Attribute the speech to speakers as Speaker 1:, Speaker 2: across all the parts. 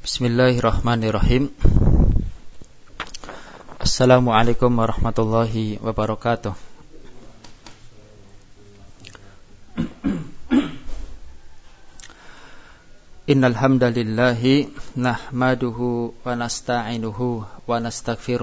Speaker 1: Bismillahirrahmanirrahim. Assalamualaikum warahmatullahi wabarakatuh. Innal hamdalillahi nahmaduhu wa nasta'inuhu wa nastaghfiruh.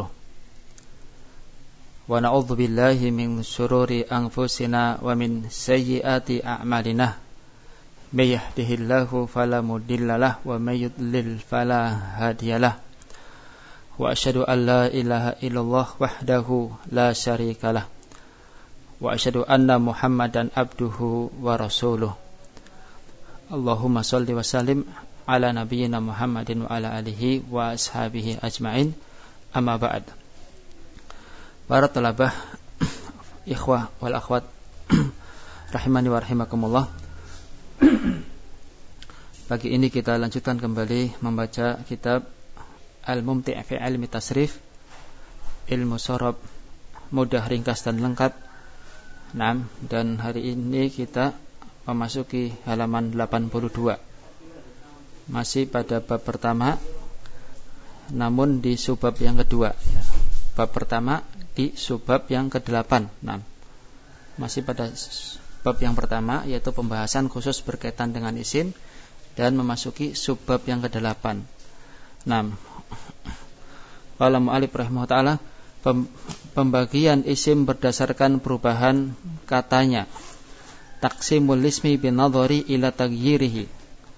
Speaker 1: Wa na'udzu billahi min shururi anfusina wa min sayyiati a'malina. May yahdihillahu fala mudhillalah wa may yudlil fala hadiyalah. Wa asyhadu an la ilaha illallah wahdahu la syarikalah. Wa asyhadu anna Muhammadan abduhu wa rasuluh. Allahumma shalli wa sallim ala nabiyyina Muhammadin wa ala alihi wa ashabihi ajma'in. Amma ba'd. Para talabah, ikhwah wal akhwat rahimani wa rahimakumullah. Pagi ini kita lanjutkan kembali membaca kitab Al-Mumti' fi Ilmi Tasrif, ilmu sorob mudah, ringkas dan lengkap. Dan hari ini kita memasuki halaman 82. Masih pada bab pertama, namun di subbab yang kedua. Bab pertama di subbab yang ke-8. Masih pada bab yang pertama, yaitu pembahasan khusus berkaitan dengan isim, dan memasuki subbab yang ke-8. Qala mu'allif rahimahullah ta'ala, pembagian isim berdasarkan perubahan katanya. Taqsimul ismi binadhari ila taghyirihi.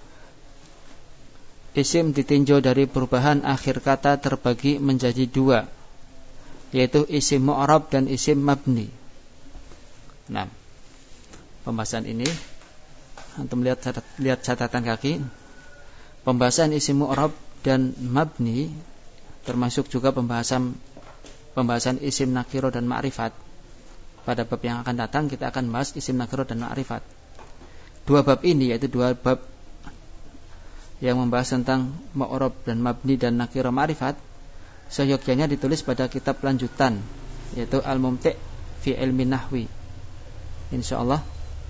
Speaker 1: Isim ditinjau dari perubahan akhir kata terbagi menjadi dua, yaitu isim mu'rab dan isim mabni. Pembahasan ini antum lihat catatan kaki. Pembahasan isim mu'rab dan mabni termasuk juga pembahasan isim nakiro dan ma'rifat. Pada bab yang akan datang kita akan bahas isim nakiro dan ma'rifat. Dua bab ini, yaitu dua bab yang membahas tentang mu'rab dan mabni dan nakiro ma'rifat, seyogyanya ditulis pada kitab lanjutan, yaitu Al-Mumti' fi Ilmi Nahwi. Insyaallah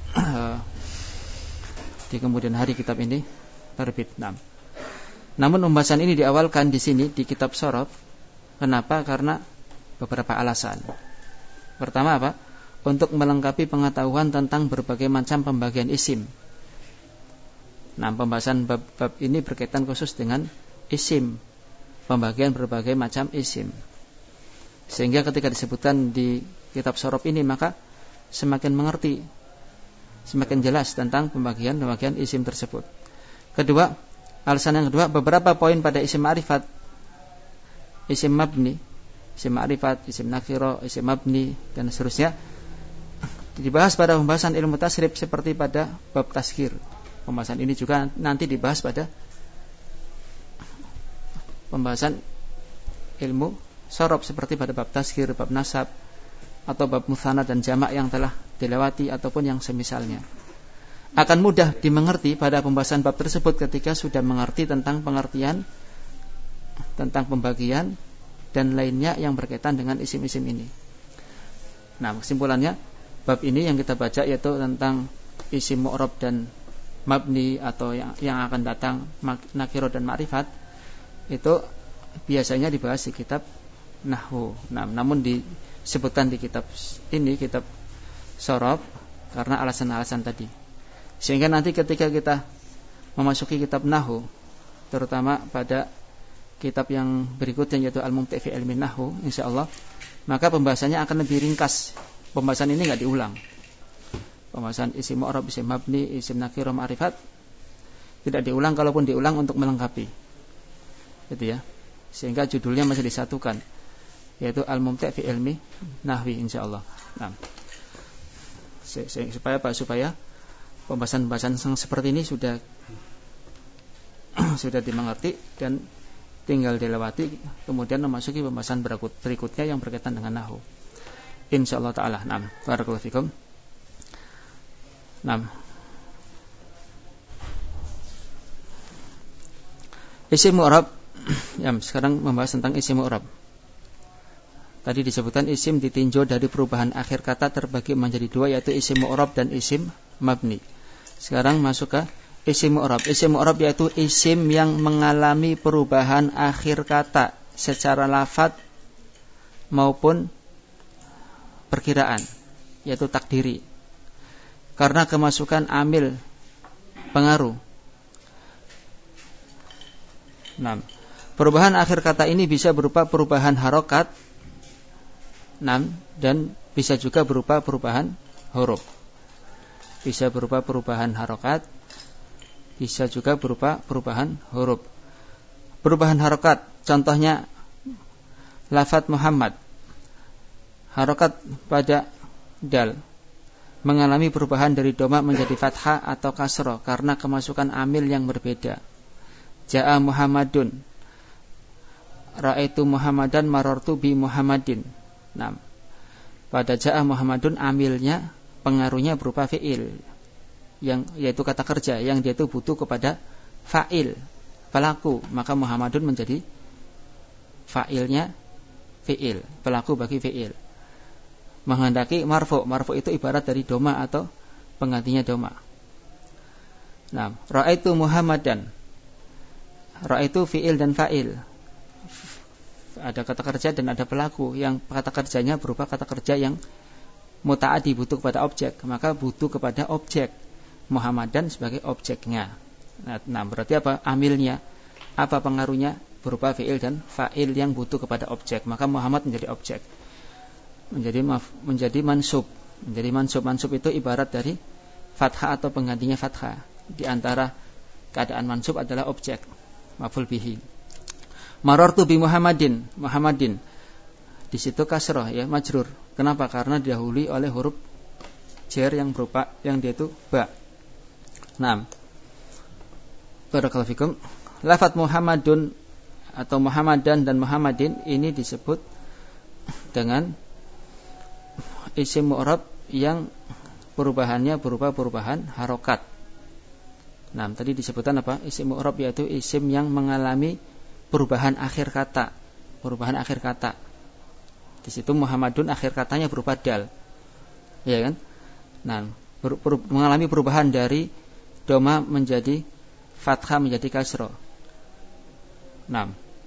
Speaker 1: di kemudian hari kitab ini terbit. Namun pembahasan ini diawalkan di sini di kitab sorob. Kenapa? Karena beberapa alasan. Pertama apa? Untuk melengkapi pengetahuan tentang berbagai macam pembagian isim. Pembahasan bab ini berkaitan khusus dengan isim, pembagian berbagai macam isim. Sehingga ketika disebutkan di kitab sorob ini, maka semakin mengerti, semakin jelas tentang pembagian isim tersebut. Kedua, alasan yang kedua, beberapa poin pada isim ma'rifat, isim mabni, isim ma'rifat, isim nakiro, isim mabni, dan seterusnya dibahas pada pembahasan ilmu tasrif seperti pada bab tazkir. Pembahasan ini juga nanti dibahas pada pembahasan ilmu sorob seperti pada bab tazkir, bab nasab, atau bab mutsanna dan jamak yang telah dilewati ataupun yang semisalnya. Akan mudah dimengerti pada pembahasan bab tersebut ketika sudah mengerti tentang pengertian tentang pembagian dan lainnya yang berkaitan dengan isim-isim ini. Kesimpulannya, bab ini yang kita baca yaitu tentang isim mu'rab dan mabni, atau yang akan datang nakiro dan ma'rifat, itu biasanya dibahas di kitab nahwu. Namun disebutkan di kitab ini, kitab sorob, karena alasan-alasan tadi. Sehingga nanti ketika kita memasuki kitab nahwu, terutama pada kitab yang berikutnya yaitu Al-Mumti' fi Ilmi Nahwu, insyaallah, maka pembahasannya akan lebih ringkas. Pembahasan ini enggak diulang. Pembahasan isim mu'rab, isim mabni, isim nakiro, ma'rifat tidak diulang, kalaupun diulang untuk melengkapi. Gitu ya. Sehingga judulnya masih disatukan, yaitu Al-Mumti' fi Ilmi Nahwi, insyaallah. Supaya pembahasan seperti ini sudah dimengerti dan tinggal dilewati, kemudian memasuki pembahasan berikutnya yang berkaitan dengan nahwu, insyaallah taala. Barakallahu fikum. Isim mu'rab. Sekarang membahas tentang isim mu'rab. Tadi disebutkan isim ditinjau dari perubahan akhir kata terbagi menjadi dua, yaitu isim mu'rab dan isim mabni. Sekarang masuk ke Isim mu'rab. Isim mu'rab yaitu isim yang mengalami perubahan akhir kata secara lafadz maupun perkiraan, yaitu takdiri. Karena kemasukan amil pengaruh. Nah, perubahan akhir kata ini bisa berupa perubahan harokat, dan bisa juga berupa perubahan huruf. Bisa berupa perubahan harokat, bisa juga berupa perubahan huruf. Perubahan harokat, contohnya lafadz Muhammad. Harokat pada dal mengalami perubahan dari doma menjadi fathah atau kasroh karena kemasukan amil yang berbeda. Ja'a Muhammadun, ra'aitu Muhammadan, marartu bi Muhammadin. Nah, pada ja'a Muhammadun amilnya pengaruhnya berupa fi'il, yang yaitu kata kerja yang dia itu butuh kepada fa'il, pelaku, maka Muhammadun menjadi fa'ilnya fi'il, pelaku bagi fi'il. Menghendaki marfu itu ibarat dari doma atau penggantinya doma. Nah, ra'aitu Muhammadan, ra'aitu fi'il dan fa'il, ada kata kerja dan ada pelaku, yang kata kerjanya berupa kata kerja yang muta'addi, butuh kepada objek, maka butuh kepada objek, Muhammadan sebagai objeknya. Nah, berarti apa amilnya, apa pengaruhnya, berupa fi'il dan fa'il yang butuh kepada objek, maka Muhammad menjadi objek, menjadi mansub. Mansub itu ibarat dari fathah atau penggantinya fathah. Di antara keadaan mansub adalah objek, maf'ul bihi. Marartu bi Muhammadin, di situ kasroh, ya, majrur. Kenapa? Karena didahului oleh huruf jar yang berupa yang dia itu ba. Naam. Barakallahu fikum. Lafadz Muhammadun atau Muhammadan dan Muhammadin ini disebut dengan isim mu'rab yang perubahannya berupa perubahan harokat. Nah, tadi disebutkan apa? Isim mu'rab yaitu isim yang mengalami perubahan akhir kata. Perubahan akhir kata. Di situ Muhammadun akhir katanya berupa dal. Ya kan? Nah, mengalami perubahan dari doma menjadi fathah menjadi kasroh. Nah,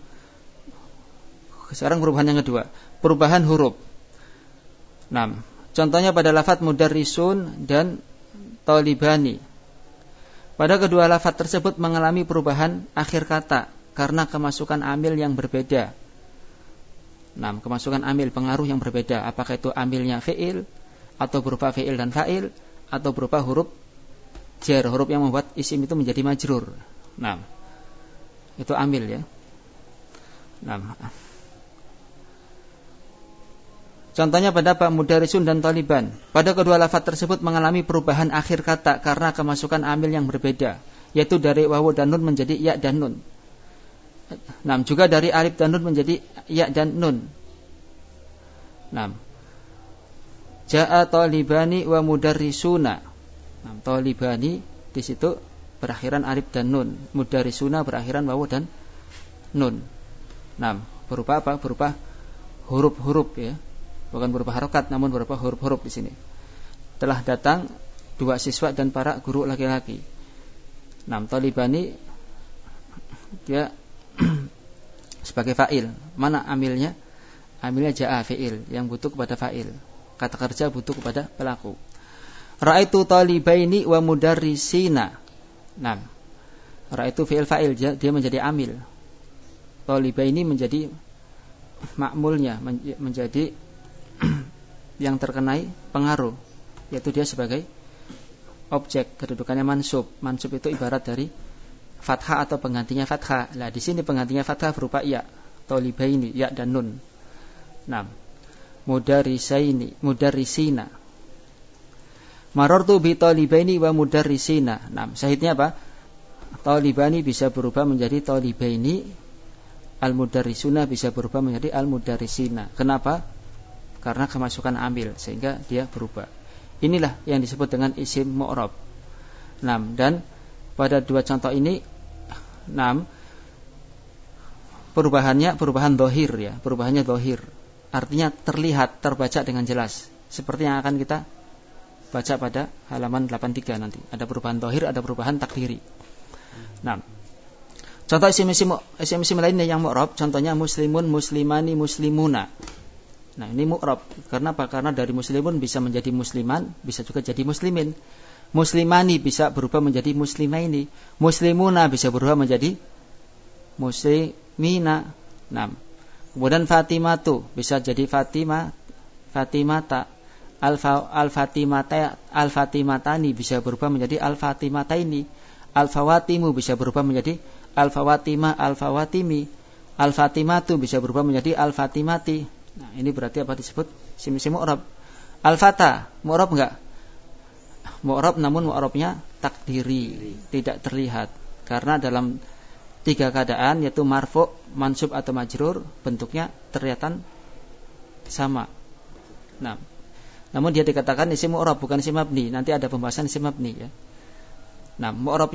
Speaker 1: sekarang perubahan yang kedua, perubahan huruf. Nah, contohnya pada lafadz mudarrisun dan talibani. Pada kedua lafadz tersebut mengalami perubahan akhir kata karena kemasukan amil yang berbeda. Nah, kemasukan amil pengaruh yang berbeda. Apakah itu amilnya fi'il atau berupa fi'il dan fa'il, atau berupa huruf jar, huruf yang membuat isim itu menjadi majrur. Nah, itu amil, ya. Nah, contohnya pada Pak Mudarrisun dan Taliban. Pada kedua lafadz tersebut mengalami perubahan akhir kata karena kemasukan amil yang berbeda, yaitu dari wawu dan nun menjadi ya dan nun. Nah, juga dari alif dan nun menjadi ya dan nun. Nah, ja'a talibani wa mudarrisuna. Nah, talibani di situ berakhiran alif dan nun, mudarrisuna berakhiran wawu dan nun. Nah, berupa apa? Berupa huruf-huruf, ya. Bukan berupa harokat, namun berupa huruf-huruf di sini. Telah datang 2 siswa dan para guru laki-laki. Nah, talibani dia sebagai fa'il. Mana amilnya? Amilnya ja'a, fi'il yang butuh kepada fa'il. Kata kerja butuh kepada pelaku. Ra'aitu talibaini wa mudarrisina. Nah, ra'aitu fi'il fa'il, dia menjadi amil. Talibaini menjadi ma'mulnya, menjadi yang terkenai pengaruh, yaitu dia sebagai objek, kedudukannya mansub. Mansub itu ibarat dari fathah atau penggantinya fathah. Nah, di sini penggantinya fathah berupa ya, talibaini, ya dan nun. Nah, mudarrisina. Marartu bi talibaini wa mudarrisina. Nah, syahidnya apa? Talibani bisa berubah menjadi talibaini, al-mudarrisuna bisa berubah menjadi al-mudarrisina. Kenapa? Karena kemasukan amil sehingga dia berubah. Inilah yang disebut dengan isim mu'rab. Nah, dan pada 2 contoh ini, perubahan dhahir, ya, perubahannya dhahir. Artinya terlihat, terbaca dengan jelas, seperti yang akan kita baca pada halaman 83 nanti. Ada perubahan zahir, ada perubahan takdiri. Nah, contoh isim-isim lainnya yang mu'rab, contohnya muslimun, muslimani, muslimuna. Nah, ini mu'rab. Karena apa? Karena dari muslimun bisa menjadi musliman, bisa juga jadi muslimin. Muslimani bisa berubah menjadi muslimaini. Muslimuna bisa berubah menjadi muslimina. Nah, kemudian Fatimatu bisa jadi Fatimata. Al-Fatimatani bisa berubah menjadi Al-Fatimataini. Al-Fawatimu bisa berubah menjadi Al-Fawatima, Al-Fawatimi. Al-Fatimatu bisa berubah menjadi Al-Fatimati. Nah, ini berarti apa disebut? Isim-isim mu'rab. Al-Fata, mu'rab enggak? Mu'rab, namun mu'rabnya takdiri, tidak terlihat. Karena dalam 3 keadaan, yaitu marfu', mansub atau majrur, bentuknya terlihatan sama. Nah, namun dia dikatakan isim mu'rab, bukan isim mabni. Nanti ada pembahasan isim mabni ya. Nah,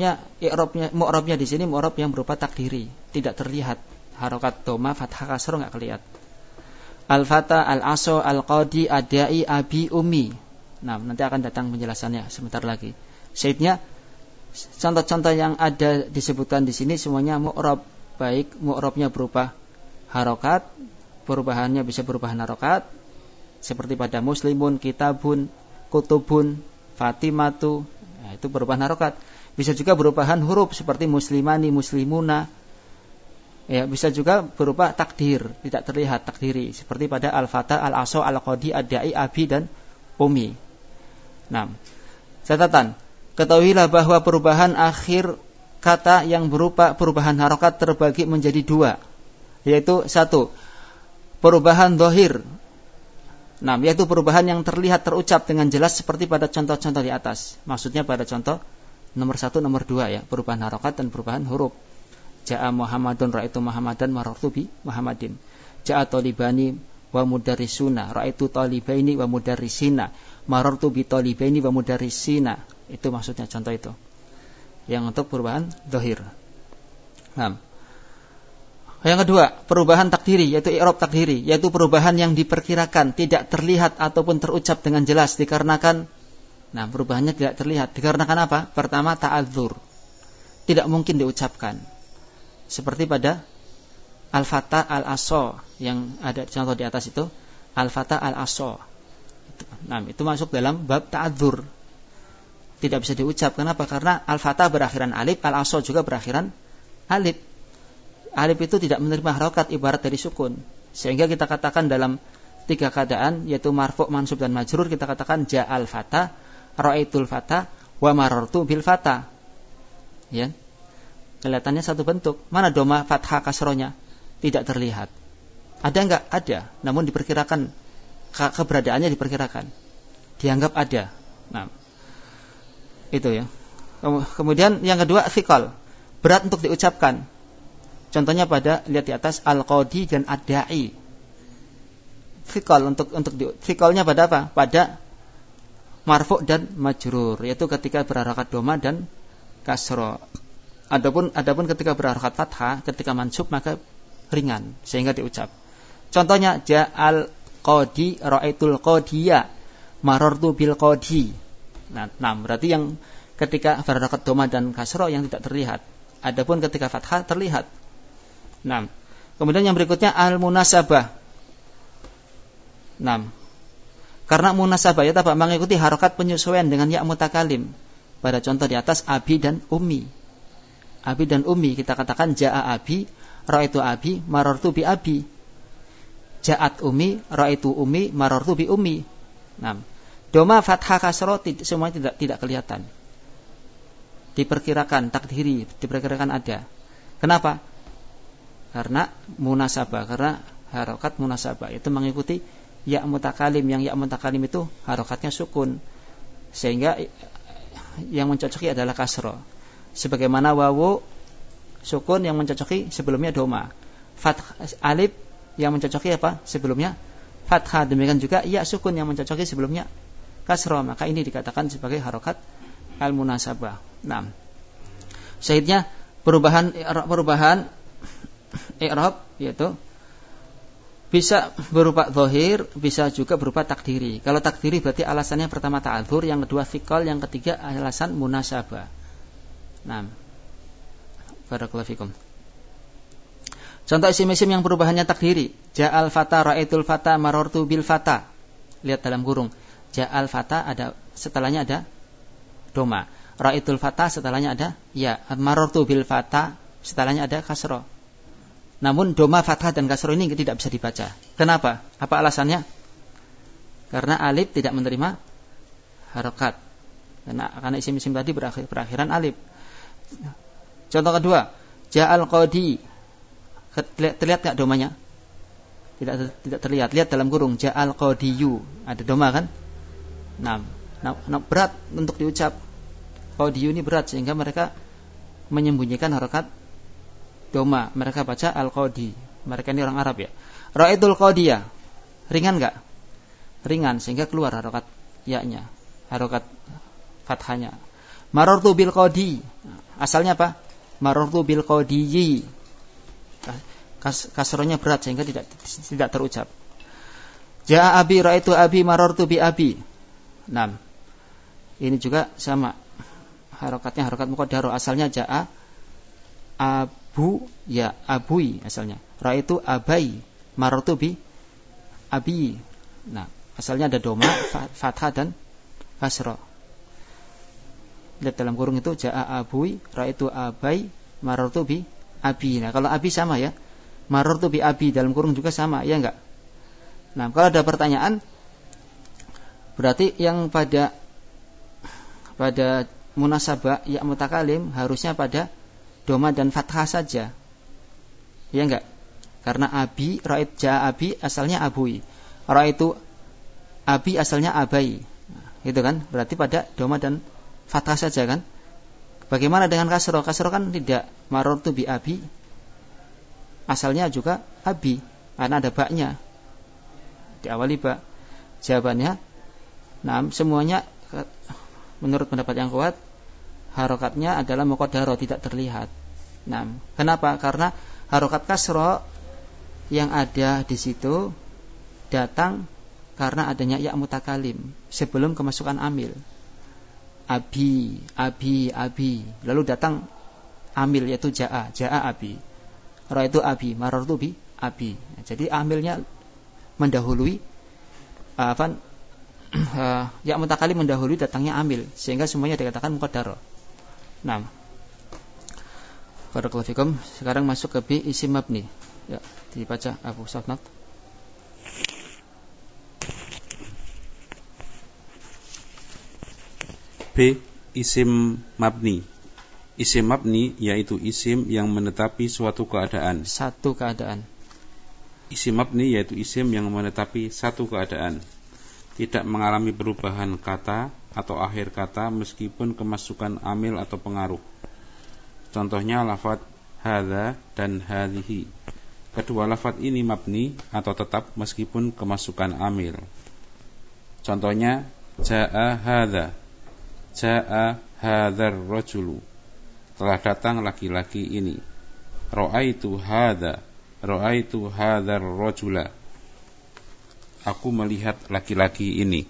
Speaker 1: mu'rabnya di sini mu'rab yang berupa takdiri, tidak terlihat. Harokat dhamma, fathah, kasroh enggak kelihatan. Al-Fata, Al-Aso, Al-Qadi, Adai, Abi, Umi. Nah, nanti akan datang penjelasannya sebentar lagi. Syahidnya, contoh-contoh yang ada disebutkan di sini semuanya mu'rab, baik mu'rabnya berupa harokat, perubahannya bisa berupa harokat, seperti pada muslimun, kitabun, kutubun, fatimatu. Nah, itu perubahan harokat. Bisa juga berubahan huruf seperti muslimani, muslimuna. Ya, bisa juga berupa takdir, tidak terlihat takdiri, seperti pada al-fata, al-aso, al-qadi, ad-da'i, abi dan umi. Nah, catatan, ketahuilah bahwa perubahan akhir kata yang berupa perubahan harokat terbagi menjadi 2, yaitu 1, perubahan zahir. Nah, yaitu perubahan yang terlihat terucap dengan jelas seperti pada contoh-contoh di atas. Maksudnya pada contoh nomor 1, nomor 2 ya, perubahan harokat dan perubahan huruf. Ja'a Muhammadun ra'aitu Muhammadan marartu bi Muhammadin. Ja'a talibani wa mudarrisuna ra'aitu talibaini wa mudarrisina marartu bi talibaini wa mudarrisina. Itu maksudnya contoh itu. Yang untuk perubahan zahir. Nah, yang kedua, perubahan takdiri, yaitu i'rab takdiri, yaitu perubahan yang diperkirakan, tidak terlihat ataupun terucap dengan jelas dikarenakan, nah perubahannya tidak terlihat dikarenakan apa? Pertama, ta'adzur, tidak mungkin diucapkan. Seperti pada al-fata, al-aso yang ada contoh di atas itu, al-fata, al-aso. Nah, itu masuk dalam bab ta'adzur. Tidak bisa diucap. Kenapa? Karena al-fata berakhiran alif, al-aso juga berakhiran alif. Alif itu tidak menerima harokat, ibarat dari sukun. Sehingga kita katakan dalam 3 keadaan, yaitu marfu', mansub dan majrur, kita katakan ja'al fata, ra'aitul fata, wa marartu bil fata. Ya. Kelihatannya satu bentuk. Mana doma fathah kasronya? Tidak terlihat. Ada enggak? Ada. Namun diperkirakan, keberadaannya diperkirakan. Dianggap ada. Nah, itu ya. Kemudian yang kedua, thiqal, berat untuk diucapkan. Contohnya pada, lihat di atas, al-qadi dan ad-da'i. Thiqal, thiqalnya pada apa? Pada marfu' dan majrur, yaitu ketika berharakat doma dan kasro. Adapun ketika berharakat fathah, ketika mansub maka ringan sehingga diucap. Contohnya ja'al qadi ra'aitul qadiya marartu bil qadi. Nah, berarti yang ketika berharakat doma dan kasro yang tidak terlihat. Adapun ketika fathah terlihat. Nah, kemudian yang berikutnya al-munasabah. Nah, karena munasabah ya apa? Mengikuti harokat penyesuaian dengan ya mutakalim. Pada contoh di atas abi dan ummi. Abi dan ummi kita katakan ja'a abi, ra'aitu abi, marartu bi abi. Ja'at ummi, ra'aitu ummi, marartu bi ummi. Nah, doma fathah kasroh semuanya tidak kelihatan. Diperkirakan takdiri, diperkirakan ada. Kenapa? Karena munasabah, karena harokat munasabah itu mengikuti ya mutakalim, yang ya mutakalim itu harokatnya sukun, sehingga yang mencocoki adalah kasroh. Sebagaimana wawu sukun yang mencocoki sebelumnya doma, fathah alif yang mencocoki apa? Sebelumnya fathah. Demikian juga ya sukun yang mencocoki sebelumnya kasroh. Maka ini dikatakan sebagai harokat al-munasabah. Nah, syahidnya perubahan i'rab yaitu Bisa berupa zahir, bisa juga berupa takdiri. Kalau takdiri berarti alasannya pertama ta'adzur, yang kedua thiqal, yang ketiga alasan munasabah. Nah, barakallahu fikum. Contoh isim-isim yang perubahannya takdiri. Ja'al fata, ra'aitul fata, marartu bil fata. Lihat dalam kurung. Ja'al fata ada setelahnya ada doma. Ra'aitul fata setelahnya ada ya. Marartu bil fata setelahnya ada kasra. Namun doma, fathah dan kasra ini tidak bisa dibaca. Kenapa? Apa alasannya? Karena alif tidak menerima harokat. Karena isim-isim tadi berakhiran alif. Contoh kedua, ja'al qadi. Terlihat enggak domanya? Tidak terlihat. Lihat dalam kurung, ja'al qadiyu. Ada doma kan? Nah, berat untuk diucap. Qadiyu ini berat sehingga mereka menyembunyikan harokat doma. Mereka baca al-qadi. Mereka ini orang Arab ya. Ra'aitul qadiyah. Ringan enggak? Ringan sehingga keluar harokat ya-nya, harokat fathahnya. Marartu bil qadi. Asalnya apa? Marartu bil qadiyyi. Kasronya berat sehingga tidak terucap. Ja'a abi, ra'aitu abi, marartu bi abi. Nah, ini juga sama. Harokatnya harokat muqaddarah. Asalnya ja'a abu, ya abui asalnya. Ra'aitu abai, marartu bi abi. Nah, asalnya ada doma, fathah dan kasra. Lihat dalam kurung itu ja'a abui, ra'aitu abai, marartu bi abi. Nah, kalau abi sama ya. Marartu bi abi dalam kurung juga sama, ya enggak? Nah, kalau ada pertanyaan berarti yang pada munasabah ya mutakalim harusnya pada doma dan fathah saja. Ya enggak? Karena abi, ra'ait ja abi asalnya abui. Ra'aitu abi asalnya abai. Nah, itu kan? Berarti pada doma dan fathah saja kan? Bagaimana dengan kasra? Kasra kan tidak. Marartu bi abi asalnya juga abi karena ada baknya. Diawali bak. Jawabannya, nah semuanya menurut pendapat yang kuat harokatnya adalah muqaddarah, tidak terlihat. Nah, kenapa? Karena harokat kasra yang ada di situ datang karena adanya ya mutakalim sebelum kemasukan amil. Abi, abi, abi. Lalu datang amil yaitu ja'a, ja'a abi. Ra'aitu abi, marartu bi abi. Jadi amilnya mendahului ya mutakalim mendahului datangnya amil sehingga semuanya dikatakan muqaddarah. Nah, barakallahu fikum. Sekarang masuk ke B, isim mabni. Ya, dibaca Abu Safnat.
Speaker 2: B, isim mabni. Isim mabni yaitu isim yang menetapi suatu keadaan.
Speaker 1: Satu keadaan.
Speaker 2: Isim mabni yaitu isim yang menetapi satu keadaan. Tidak mengalami perubahan kata atau akhir kata meskipun kemasukan amil atau pengaruh. Contohnya lafadz hadza dan hadhihi. Kedua lafadz ini mabni atau tetap meskipun kemasukan amil. Contohnya jaa hadza. Jaa hadzar rajulu. Telah datang laki-laki ini. Ra'aitu hadza. Ra'aitu hadzar rajula. Aku melihat laki-laki ini.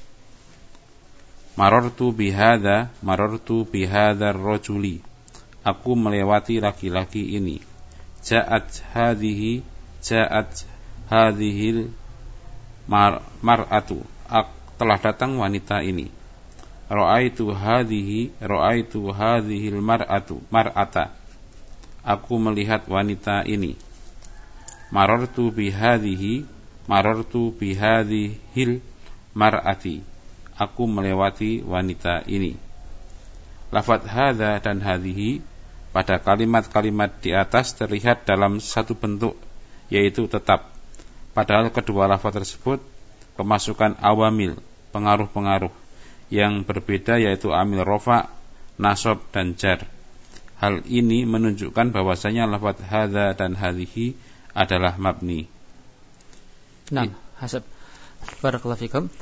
Speaker 2: Marartu bihadza. Marartu bihadzar rajuli. Aku melewati laki-laki ini. Ja'at hadhihi. Ja'at hadhil mar'atu. Telah datang wanita ini. Ra'aitu hadhihi, ra'aitu hadhil mar'ata. Aku melihat wanita ini. Marartu bihadhihi, marartu bihadhil mar'ati. Aku melewati wanita ini. Lafadz hadza dan hadhihi pada kalimat-kalimat di atas terlihat dalam satu bentuk, yaitu tetap. Padahal kedua lafadz tersebut kemasukan awamil, pengaruh-pengaruh yang berbeda, yaitu amil rofa, nasab dan jar. Hal ini menunjukkan bahwasanya lafadz hadza dan hadhihi adalah mabni.
Speaker 1: Nah, hasab. Barakallahu fikum.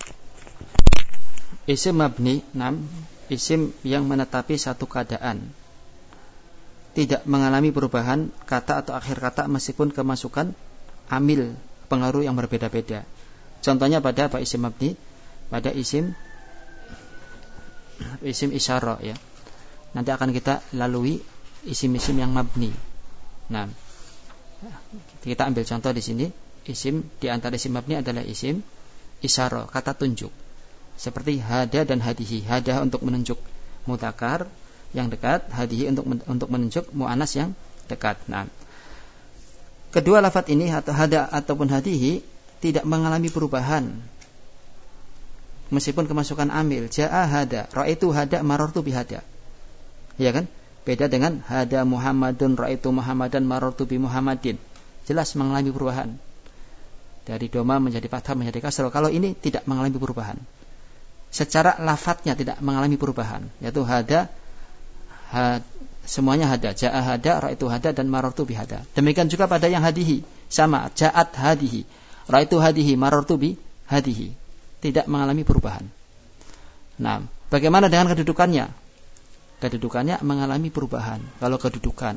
Speaker 1: Isim mabni, isim yang menetapi satu keadaan, tidak mengalami perubahan kata atau akhir kata meskipun kemasukan amil pengaruh yang berbeda-beda. Contohnya pada apa isim mabni? Pada isim isyarah ya. Nanti akan kita lalui isim-isim yang mabni. Nah, kita ambil contoh di sini. Isim di antara isim mabni adalah isim isyarah, kata tunjuk. Seperti hada dan hadihi. Hada untuk menunjuk mudzakkar yang dekat, hadihi untuk menunjuk muannas yang dekat. Nah, kedua lafaz ini atau hada ataupun hadihi tidak mengalami perubahan meskipun kemasukan amil. Jaa hada, ra'aitu hada, marartu bihada. Ya kan? Beda dengan hada Muhammadun, ra'aitu Muhammadan, marartu bi Muhammadin. Jelas mengalami perubahan. Dari doma menjadi fathah menjadi kasrah. Kalau ini tidak mengalami perubahan. Secara lafadznya tidak mengalami perubahan, yaitu hada, semuanya hada, jaa hada, ra'aitu hada, dan marartu bihada. Demikian juga pada yang hadihi, sama, ja'at hadihi, ra'aitu hadihi, marartu bi hadihi. Tidak mengalami perubahan. Nah, bagaimana dengan kedudukannya? Kedudukannya mengalami perubahan. Kalau kedudukan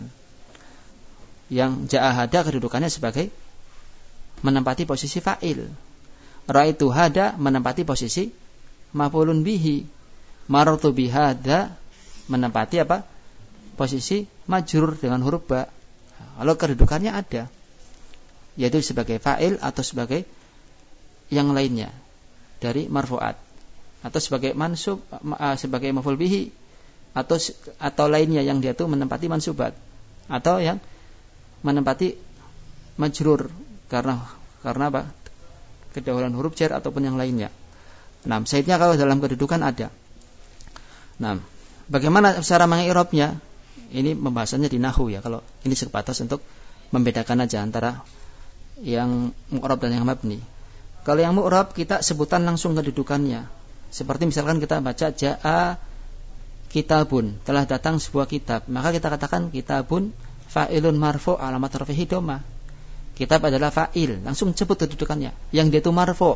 Speaker 1: yang jaa hada, kedudukannya sebagai menempati posisi fa'il. Ra'aitu hada menempati posisi maf'ulun bihi. Marartu bihada menempati apa? Posisi majrur dengan huruf ba. Kalau kedudukannya ada, yaitu sebagai fa'il atau sebagai yang lainnya dari marfu'at, atau sebagai mansub, sebagai maf'ul bihi, atau lainnya yang dia itu menempati mansubat, atau yang menempati majrur karena apa? Kedahuluan huruf jar ataupun yang lainnya. Nah, saidnya kalau dalam kedudukan ada. Nah, bagaimana cara mengi'rabnya? Ini pembahasannya di nahwu ya. Kalau ini sebatas untuk membedakan aja antara yang mu'rab dan yang mabni. Kalau yang mu'rab kita sebutan langsung kedudukannya. Seperti misalkan kita baca jaa kitabun, telah datang sebuah kitab. Maka kita katakan kitabun fa'ilun marfu' alamat rafihi dhamma. Kitab adalah fa'il, langsung sebut kedudukannya. Yang dia itu marfu',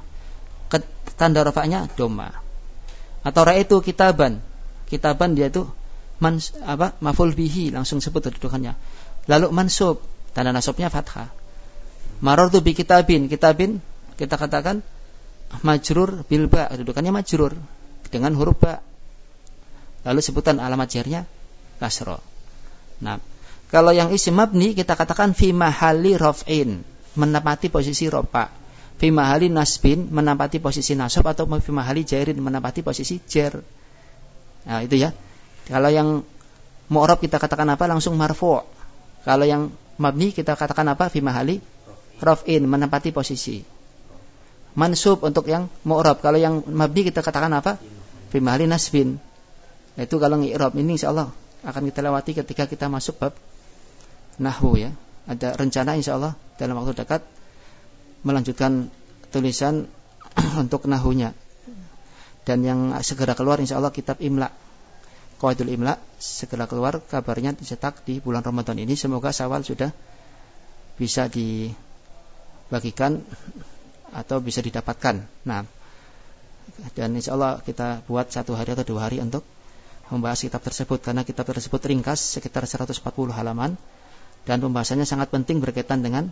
Speaker 1: tanda rafa'nya dhamma. Atau ra'aitu kitaban. Kitaban dia itu maf'ul bihi, langsung sebut kedudukannya. Lalu mansub, tanda nasabnya fathah. Marartu bi kitabin. Kitabin kita katakan majrur bil ba, kedudukannya majrur dengan huruf ba. Lalu sebutan alamat jarnya kasra. Nah, kalau yang isim mabni kita katakan fi mahali raf'in, menempati posisi rafa. Fi mahali nasbin, menempati posisi nasab, atau fi mahali jairin, menempati posisi jar. Nah, itu ya. Kalau yang mu'rab kita katakan apa? Langsung marfu'. Kalau yang mabni kita katakan apa? Fi mahali raf'in, menempati posisi. Mansub untuk yang mu'rab. Kalau yang mabni kita katakan apa? Fi mahali nasbin. Itu kalau i'rab. Ini insyaallah akan kita lewati ketika kita masuk bab nahwu ya. Ada rencana insyaallah dalam waktu dekat melanjutkan tulisan untuk nahwunya. Dan yang segera keluar insyaallah kitab Imla. Qawaidul Imla segera keluar, kabarnya dicetak di bulan Ramadan ini. Semoga Syawal sudah bisa dibagikan atau bisa didapatkan. Nah, dan insyaallah kita buat 1 hari atau 2 hari untuk membahas kitab tersebut, karena kitab tersebut ringkas sekitar 140 halaman dan pembahasannya sangat penting berkaitan dengan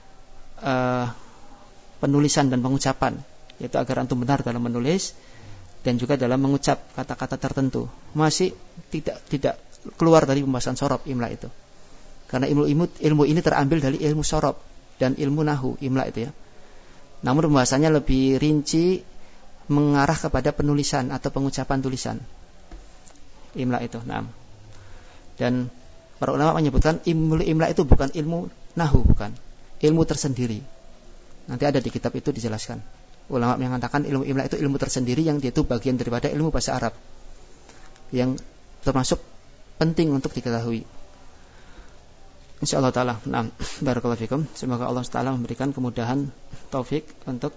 Speaker 1: penulisan dan pengucapan, yaitu agar antum benar dalam menulis dan juga dalam mengucap kata-kata tertentu. Masih tidak keluar dari pembahasan sorob imla itu, karena ilmu ini terambil dari ilmu sorob dan ilmu nahwu imla itu ya. Namun pembahasannya lebih rinci, mengarah kepada penulisan atau pengucapan tulisan imla itu. Nah, dan para ulama menyebutkan ilmu imla itu bukan ilmu nahwu, bukan ilmu tersendiri. Nanti ada di kitab itu dijelaskan. Ulama mengatakan ilmu imla itu ilmu tersendiri yang dia itu bagian daripada ilmu bahasa Arab yang termasuk penting untuk diketahui. Insyaallah taala. Nah, barakallahu fikum. Semoga Allah taala memberikan kemudahan, taufik untuk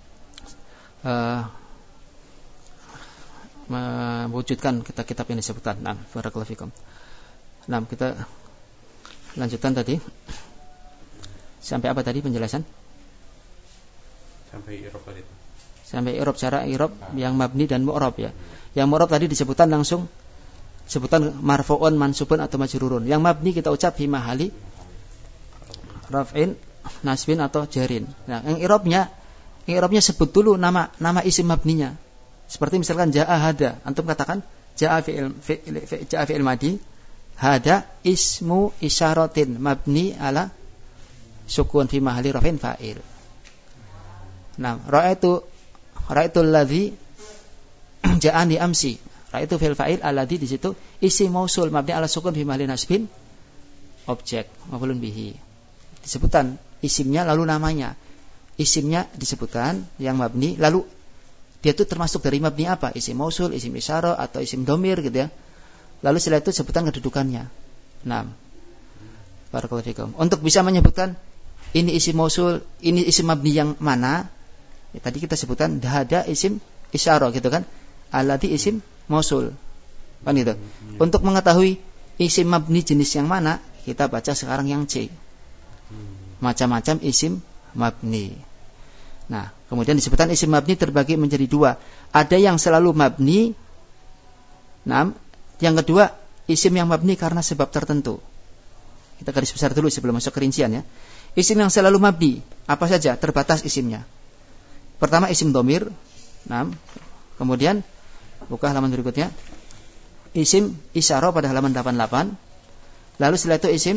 Speaker 1: mewujudkan kitab-kitab yang disebutkan. Nah, barakallahu fikum. Nah, kita lanjutkan tadi. Sampai apa tadi penjelasan?
Speaker 2: Sampai i'rab tadi.
Speaker 1: Sampai i'rab, cara i'rab yang mabni dan mu'rab ya. Yang mu'rab tadi disebutkan langsung sebutan marfu'un, mansubun atau majrurun. Yang mabni kita ucap fi mahali raf'in nasbin atau jarin. Nah, yang i'rabnya sebut dulu nama isim mabninya. Seperti misalkan jaa hada, antum katakan jaa fi'il madi, hada ismu isyaratin mabni ala sukun fi mahalli raf'in fa'il. Nah, ra'aitu alladhi ja'ani amsi. Ra'aitu fil fa'il alladhi di situ isim mausul mabni ala sukun fi mahalli nasbin objek maf'ulun bihi. Disebutkan isimnya lalu namanya. Isimnya disebutkan yang mabni, lalu dia itu termasuk dari mabni apa? Isim mausul, isim isyarah atau isim domir gitu ya. Lalu setelah itu sebutkan kedudukannya. Nah, barakallahu fikum. Untuk bisa menyebutkan ini isim mausul, ini isim mabni yang mana? Ya, tadi kita sebutkan hada isim isyarah gitu kan. Alladhi isim mausul. Kan gitu. Untuk mengetahui isim mabni jenis yang mana, kita baca sekarang yang C. Macam-macam isim mabni. Nah, kemudian disebutkan isim mabni terbagi menjadi dua. Ada yang selalu mabni. Nah, yang kedua isim yang mabni karena sebab tertentu. Kita garis besar dulu sebelum masuk ke rincian ya. Isim yang selalu mabni apa saja? Terbatas isimnya. Pertama isim domir. Nah, kemudian buka halaman berikutnya. Isim isyarah pada halaman 88. Lalu setelah itu isim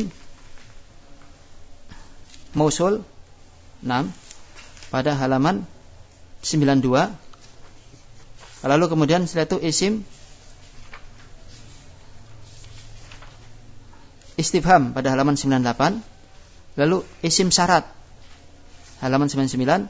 Speaker 1: mausul. Nah, pada halaman 92. Lalu kemudian setelah itu isim istifham pada halaman 98. Lalu isim syarat halaman 99.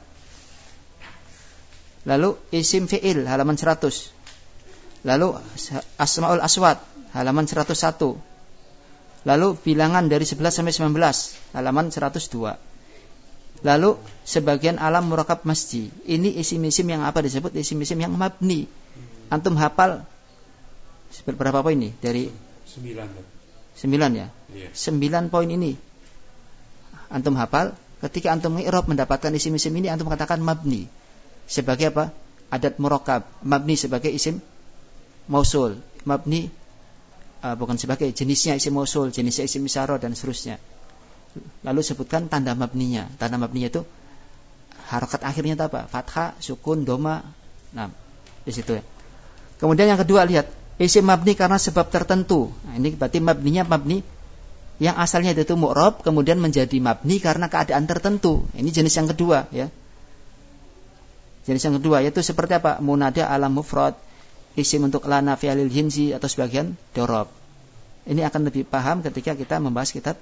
Speaker 1: Lalu isim fi'il halaman 100. Lalu asmaul aswad halaman 101. Lalu bilangan dari 11 sampai 19 halaman 102. Lalu sebagian alam murakab masjid. Ini isim-isim yang apa disebut isim-isim yang mabni. Antum hafal berapa poin ini? Dari 9 ya. 9 poin ini antum hafal. Ketika antum i'rab mendapatkan isim-isim ini, antum katakan mabni. Sebagai apa? Adat murakab. Mabni sebagai isim mausul. Mabni bukan sebagai jenisnya isim mausul, jenisnya isim isyarah dan seterusnya. Lalu sebutkan tanda mabninya. Tanda mabninya itu harakat akhirnya itu apa? Fathah, sukun, doma. Nah, di situ ya. Kemudian yang kedua lihat, isim mabni karena sebab tertentu. Nah, ini berarti mabninya mabni yang asalnya itu mu'rab kemudian menjadi mabni karena keadaan tertentu. Ini jenis yang kedua ya. Jenis yang kedua yaitu seperti apa? Munada ala mufrad, isim untuk la nafi'a lil jinsi atau sebagian dorob. Ini akan lebih paham ketika kita membahas kitab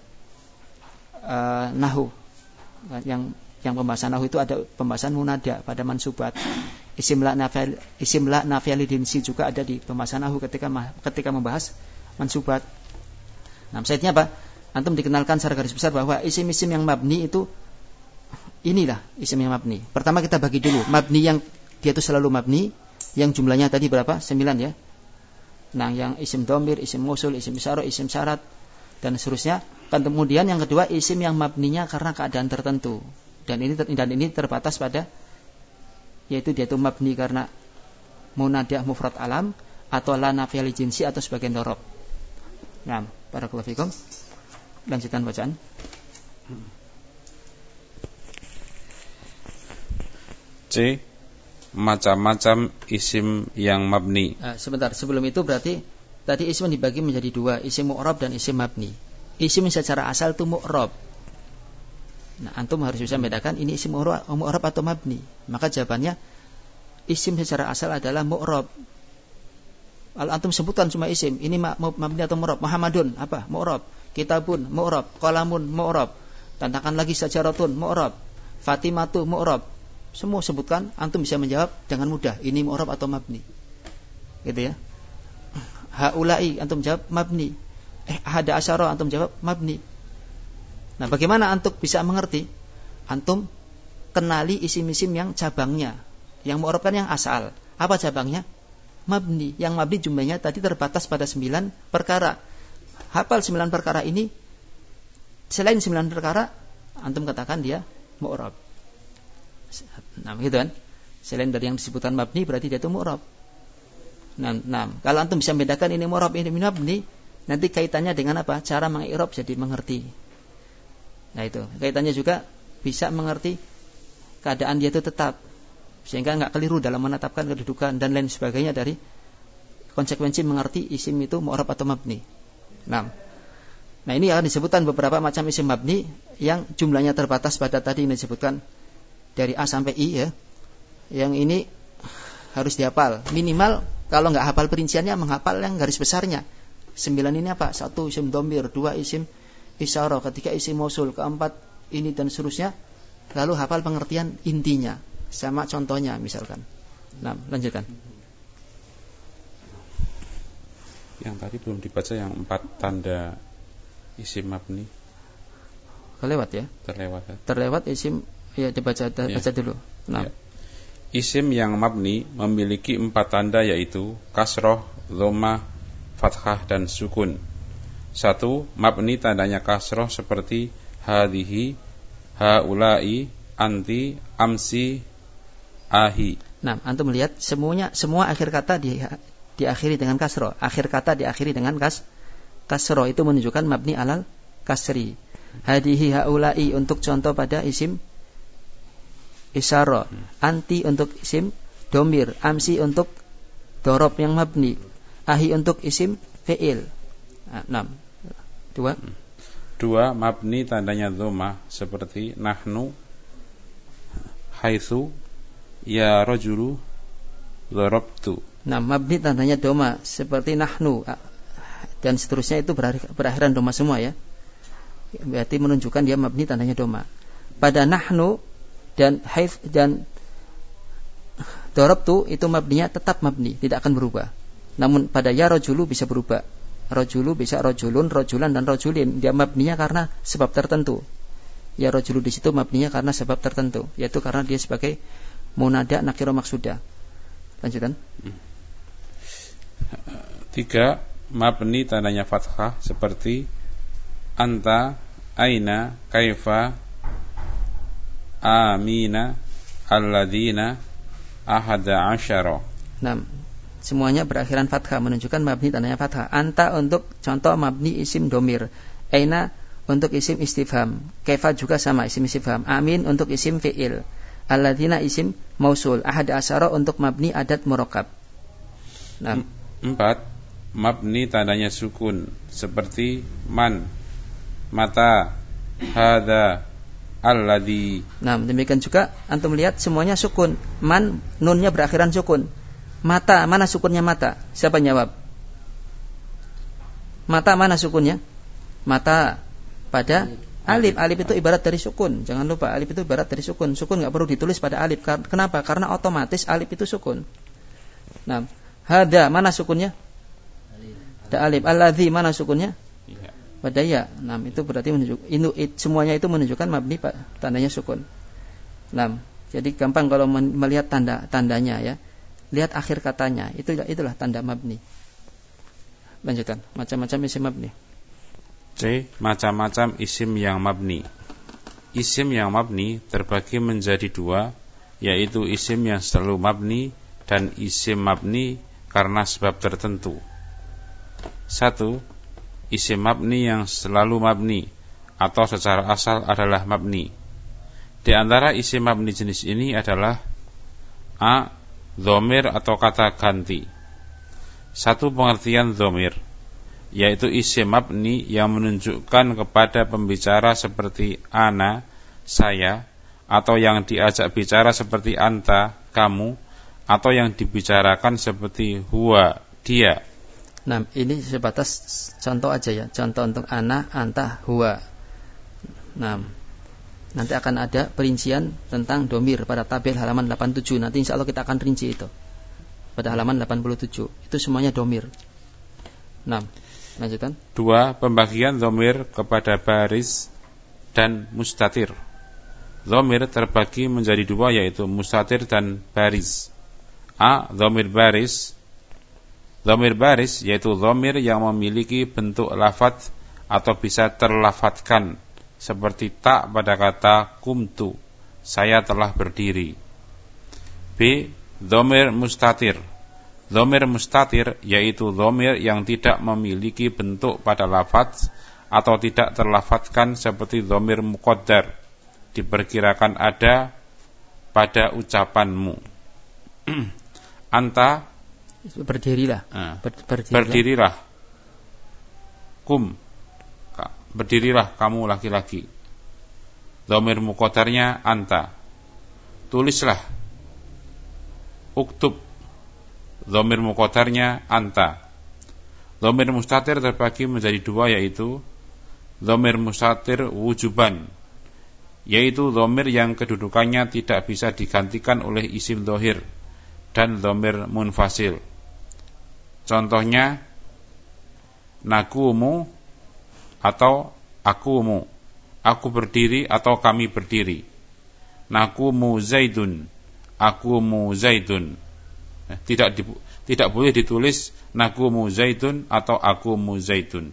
Speaker 1: Nahu. Yang pembahasan Nahu itu ada pembahasan munada pada mansubat. Isim la nafi'a lil jinsi juga ada di pembahasan Nahu ketika membahas mansubat. Nah, maksudnya apa? Antum dikenalkan secara garis besar bahwa isim-isim yang mabni itu inilah isim yang mabni. Pertama kita bagi dulu mabni yang dia itu selalu mabni, yang jumlahnya tadi berapa? 9 ya. Nah, yang isim domir, isim mausul, isim isyarah, isim syarat dan seterusnya. Kemudian yang kedua isim yang mabninya karena keadaan tertentu. Dan ini terbatas pada yaitu dia itu mabni karena munadah mufrad alam atau la nafi'a li jinsi atau sebagian dorob. Nah, barakallahu fikum. Lanjutan bacaan.
Speaker 2: C. Macam-macam isim yang mabni.
Speaker 1: Sebentar, sebelum itu berarti tadi isim dibagi menjadi dua, isim mu'rab dan isim mabni. Isim secara asal itu mu'rab. Nah, antum harus bisa membedakan ini isim mu'rab atau mabni. Maka jawabannya isim secara asal adalah mu'rab. Kalau antum sebutkan cuma isim, ini mabni atau mu'rab. Muhammadun apa? Mu'rab. Kitabun mu'rab. Qalamun mu'rab. Tantakan lagi sajaratun mu'rab. Fatimatu mu'rab. Semua sebutkan, antum bisa menjawab dengan mudah. Ini mu'rab atau mabni. Gitu ya. Haula'i antum jawab mabni. Hada asyara antum jawab mabni. Nah, bagaimana antum bisa mengerti? Antum kenali isim-isim yang cabangnya. Yang mu'rab kan yang asal. Apa cabangnya? Mabni. Yang mabni jumlahnya tadi terbatas pada 9 perkara. Hafal 9 perkara ini. Selain 9 perkara, antum katakan dia mu'rab. Nah, gitu kan? Selain dari yang disebutkan mabni berarti dia itu mu'rab. Nah, kalau antum bisa membedakan ini mu'rab, ini mabni, nanti kaitannya dengan apa? Cara mengi'rab jadi mengerti. Nah, itu. Kaitannya juga bisa mengerti keadaan dia itu tetap, sehingga nggak keliru dalam menetapkan kedudukan dan lain sebagainya dari konsekuensi mengerti isim itu mu'rab atau mabni. Nah ini akan disebutkan beberapa macam isim mabni yang jumlahnya terbatas pada tadi ini disebutkan dari A sampai I ya. Yang ini harus dihafal. Minimal kalau nggak hafal perinciannya, menghafal yang garis besarnya. 9 ini apa? 1 isim dhamir, 2 isim isyarah, 3 isim mausul, 4 ini dan seterusnya. Lalu hafal pengertian intinya sama contohnya misalkan. Nah, lanjutkan.
Speaker 2: Yang tadi belum dibaca yang 4 tanda isim mabni.
Speaker 1: Kelewat ya? Terlewat isim ya, dibaca dulu. Nah. Ya.
Speaker 2: Isim yang mabni memiliki 4 tanda yaitu kasroh, dhammah, fathah dan sukun. 1. Mabni tandanya kasroh seperti hadhihi, haulai, anti, amsi, ahi.
Speaker 1: Nah, antum melihat semua akhir kata diakhiri dengan kasroh. Akhir kata diakhiri dengan kasroh, itu menunjukkan mabni alal kasri. Hadhihi, haulai untuk contoh pada isim isyarah, anti untuk isim domir, amsi untuk dorob yang mabni, ahi untuk isim fi'il. 6. 2
Speaker 2: mabni tandanya dhammah seperti nahnu, haitsu, ya rajulu, darabtu.
Speaker 1: Nah, mabni tandanya dhammah seperti nahnu dan seterusnya itu berakhiran dhammah semua ya. Berarti menunjukkan dia mabni tandanya dhammah. Pada nahnu dan haif dan darabtu itu mabninya tetap mabni, tidak akan berubah. Namun pada ya rajulu bisa berubah. Rajulu bisa rajulun, rajulan dan rajulin. Dia mabninya karena sebab tertentu. Ya rajulu di situ mabninya karena sebab tertentu, yaitu karena dia sebagai munada nakirah maksudah. Lanjutkan.
Speaker 2: 3. Mabni tandanya fathah seperti anta, aina, kaifa, amina, alladzina, ahada asyara.
Speaker 1: Nah, semuanya berakhiran fathah menunjukkan mabni tandanya fathah. Anta untuk contoh mabni isim domir, aina untuk isim istifham, kaifa juga sama isim istifham, amin untuk isim fi'il, alladzina isim mausul, ahada asyara untuk mabni adat murakkab. Nah.
Speaker 2: 4. Mabni tandanya sukun seperti man, mata, hada, alladhi.
Speaker 1: Nah, demikian juga antum melihat semuanya sukun. Man, nunnya berakhiran sukun. Mata, mana sukunnya mata? Siapa jawab? Mata mana sukunnya? Mata pada alif. Alif itu ibarat dari sukun. Jangan lupa alif itu ibarat dari sukun. Sukun enggak perlu ditulis pada alif. Kenapa? Karena otomatis alif itu sukun. Nah, hada mana sukunnya? Ada alif. Alladhi mana sukunnya? Pada ya. Nah, itu berarti semuanya itu menunjukkan mabni tandanya sukun. Nah, jadi gampang kalau melihat tandanya ya. Lihat akhir katanya. Itulah tanda mabni. Lanjutkan. Macam-macam isim mabni.
Speaker 2: C. Macam-macam isim yang mabni. Isim yang mabni terbagi menjadi 2, yaitu isim yang selalu mabni dan isim mabni karena sebab tertentu. 1. Isim mabni yang selalu mabni atau secara asal adalah mabni. Di antara isim mabni jenis ini adalah A. Dhamir atau kata ganti. Satu pengertian dhamir, yaitu isim mabni yang menunjukkan kepada pembicara seperti ana, saya, atau yang diajak bicara seperti anta, kamu, atau yang dibicarakan seperti huwa, dia.
Speaker 1: Nah, ini sebatas contoh aja ya. Contoh untuk ana, anta, huwa. Nah, nanti akan ada perincian tentang domir pada tabel halaman 87. Nanti insya Allah kita akan rinci itu pada halaman 87. Itu semuanya domir. Nah, lanjutkan.
Speaker 2: 2. Pembagian domir kepada baris dan mustatir. Domir terbagi menjadi 2, yaitu mustatir dan baris. A. Domir baris. Domir baris yaitu domir yang memiliki bentuk lafadz atau bisa terlafatkan, seperti tak pada kata kumtu, saya telah berdiri. B. Dhamir mustatir. Dhamir mustatir yaitu dhamir yang tidak memiliki bentuk pada lafadz atau tidak terlafatkan, seperti dhamir muqaddar, diperkirakan ada pada ucapanmu. Anta,
Speaker 1: berdirilah.
Speaker 2: Berdirilah. Kum, berdirilah kamu laki-laki. Dhamir muqaddarnya anta. Tulislah. Uktub, dhamir muqaddarnya anta. Dhamir mustatir terbagi menjadi dua, yaitu dhamir mustatir wujuban, yaitu dhamir yang kedudukannya tidak bisa digantikan oleh isim dhahir, dan dhamir munfasil. Contohnya nakumu atau akumu, aku berdiri atau kami berdiri. Nakumu zaidun, akumu zaidun. Tidak boleh ditulis nakumu zaidun atau akumu zaidun.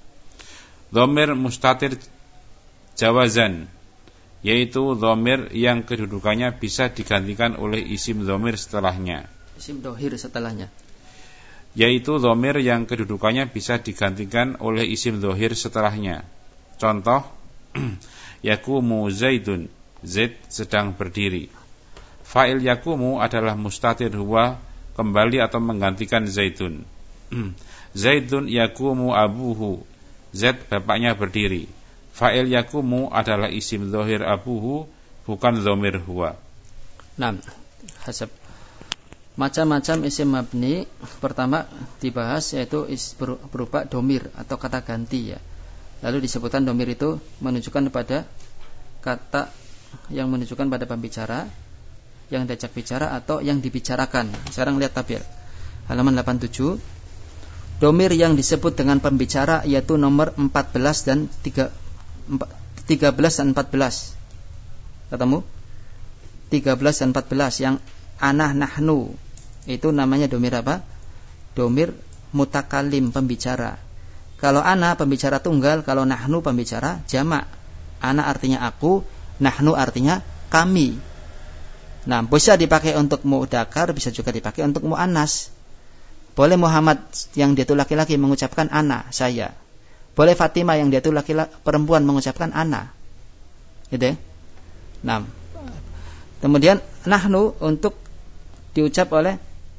Speaker 2: Dhamir mustatir jawazan, yaitu dhamir yang kedudukannya bisa digantikan oleh isim dhamir setelahnya.
Speaker 1: Isim dhahir setelahnya.
Speaker 2: Yaitu dhamir yang kedudukannya bisa digantikan oleh isim dhahir setelahnya. Contoh, yakumu zaidun, Zaid sedang berdiri. Fa'il yakumu adalah mustatir huwa, kembali atau menggantikan zaidun. Zaidun yakumu abuhu, Zaid bapaknya berdiri. Fa'il yakumu adalah isim dhahir abuhu, bukan dhamir huwa.
Speaker 1: Nah, hasab. Macam-macam isim mabni pertama dibahas yaitu berupa domir atau kata ganti ya. Lalu disebutkan domir itu menunjukkan kepada kata yang menunjukkan pada pembicara, yang diajak bicara atau yang dibicarakan. Sekarang lihat tabel halaman 87. Domir yang disebut dengan pembicara yaitu nomor 14 dan 13 dan 14. Ketemu? 13 dan 14 yang ana nahnu itu namanya domir apa? Domir mutakalim, pembicara. Kalau ana pembicara tunggal, kalau nahnu pembicara jamak. Ana artinya aku, nahnu artinya kami. Nah, bisa dipakai untuk mu'dakar, bisa juga dipakai untuk mu'annas. Boleh Muhammad yang dia itu laki-laki mengucapkan ana, saya. Boleh Fatimah yang dia itu laki-laki perempuan mengucapkan ana. Gitu ya. Nah, kemudian nahnu untuk diucap oleh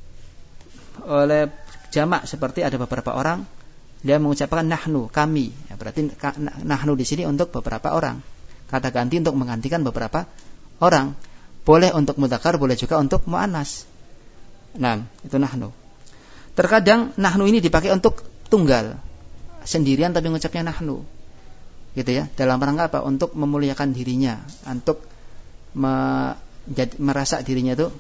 Speaker 1: jamak, seperti ada beberapa orang dia mengucapkan nahnu, kami. Ya, berarti nahnu di sini untuk beberapa orang. Kata ganti untuk menggantikan beberapa orang. Boleh untuk mudzakkar, boleh juga untuk muannas. Nah, itu nahnu. Terkadang nahnu ini dipakai untuk tunggal, sendirian tapi mengucapnya nahnu. Gitu ya, dalam rangka apa? Untuk memuliakan dirinya, untuk merasa dirinya itu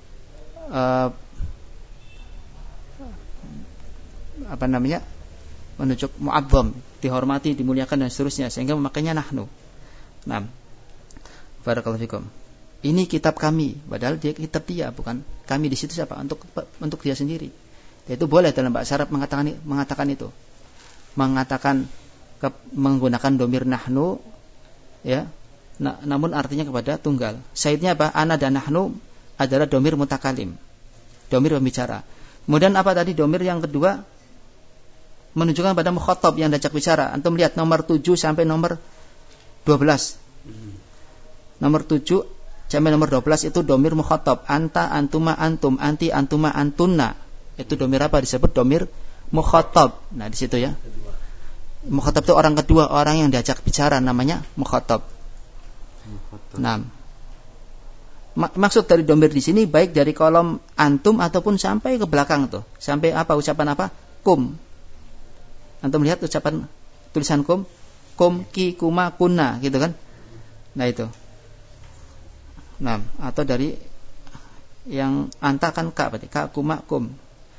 Speaker 1: menunjuk mu'azzam, dihormati, dimuliakan dan seterusnya, sehingga memakainya nahnu. Nah, barakallahu fikum. Ini kitab kami, padahal dia kitab dia, bukan kami di situ siapa? Untuk dia sendiri. Itu boleh dalam bahasa Arab mengatakan itu. Menggunakan domir nahnu ya. Namun artinya kepada tunggal. Saidnya apa? Ana dan nahnu adalah domir mutakalim, domir pembicara. Kemudian apa tadi domir yang kedua? Menunjukkan pada mukhatab yang diajak bicara. Antum lihat nomor 7 sampai nomor 12. Nomor 7 sampai nomor 12 itu domir mukhatab. Anta, antuma, antum, anti, antuma, antunna. Itu domir apa? Disebut domir mukhatab. Nah, di situ ya. Mukhatab itu orang kedua, orang yang diajak bicara, namanya mukhatab. Nah, maksud dari domir di sini baik dari kolom antum ataupun sampai ke belakang tuh. Sampai apa? Ucapan apa? Kum. Antum lihat ucapan tulisan kum, ki, kuma, kunna, gitu kan? Nah itu. Nah, atau dari yang anta kan ka, berarti ka, kuma, kum.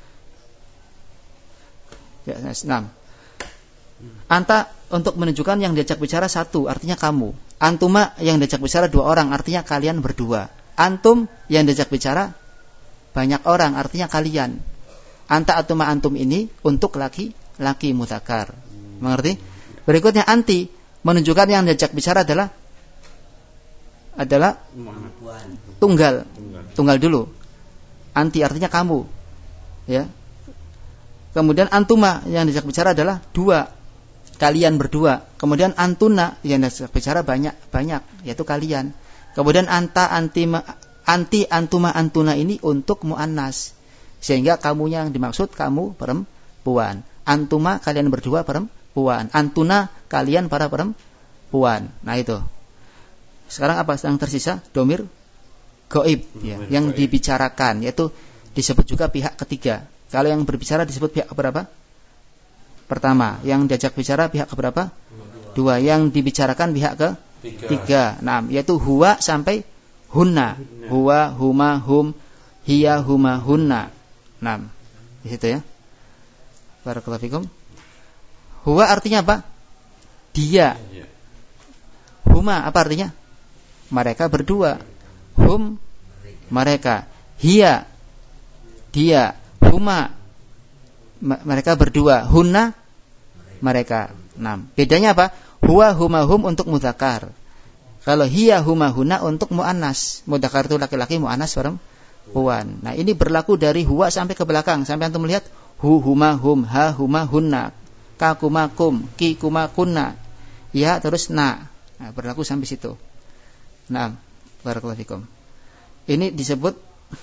Speaker 1: Ya, nah. Anta untuk menunjukkan yang diajak bicara satu, artinya kamu. Antuma yang diajak bicara dua orang, artinya kalian berdua. Antum yang diajak bicara banyak orang, artinya kalian. Anta, antuma, antum ini untuk laki mudzakkar. Mengerti? Berikutnya anti menunjukkan yang diajak bicara adalah tunggal. Tunggal dulu. Anti artinya kamu. Ya. Kemudian antuma yang diajak bicara adalah dua. kalian berdua. Kemudian antuna, yang bicara banyak, yaitu kalian. Kemudian anti, antuma, antuna ini untuk muannas. Sehingga kamunya yang dimaksud kamu perempuan. Antuma, kalian berdua perempuan. Antuna, kalian para perempuan. Nah itu. Sekarang apa yang tersisa? Domir gaib, ya, yang dibicarakan, yaitu disebut juga pihak ketiga. Kalau yang berbicara disebut pihak keberapa? Pertama. Yang diajak bicara pihak keberapa? Dua. Yang dibicarakan pihak ketiga. Nah, yaitu huwa sampai hunna. Huwa, huma, hum, hiya, huma, hunna. Nah, di situ ya. Barakallahu fikum. Huwa artinya apa? Dia. Huma apa artinya? Mereka berdua. Hum, mereka. Hiya, dia. Huma, mereka berdua. Hunna, mereka. Nah, bedanya apa? Huwa, huma, hum untuk mudzakkar. Kalau hiya, huma, hunna untuk muannas. Mudzakkar itu laki-laki, muannas perempuan. Nah, ini berlaku dari huwa sampai ke belakang. Sampai antum melihat hu, huma, hum, ha, huma, hunna, ka, kuma, kum, ki, kuma, kunna, ya, terus na. Nah, berlaku sampai situ. Nah, barakallahu fikum. Ini disebut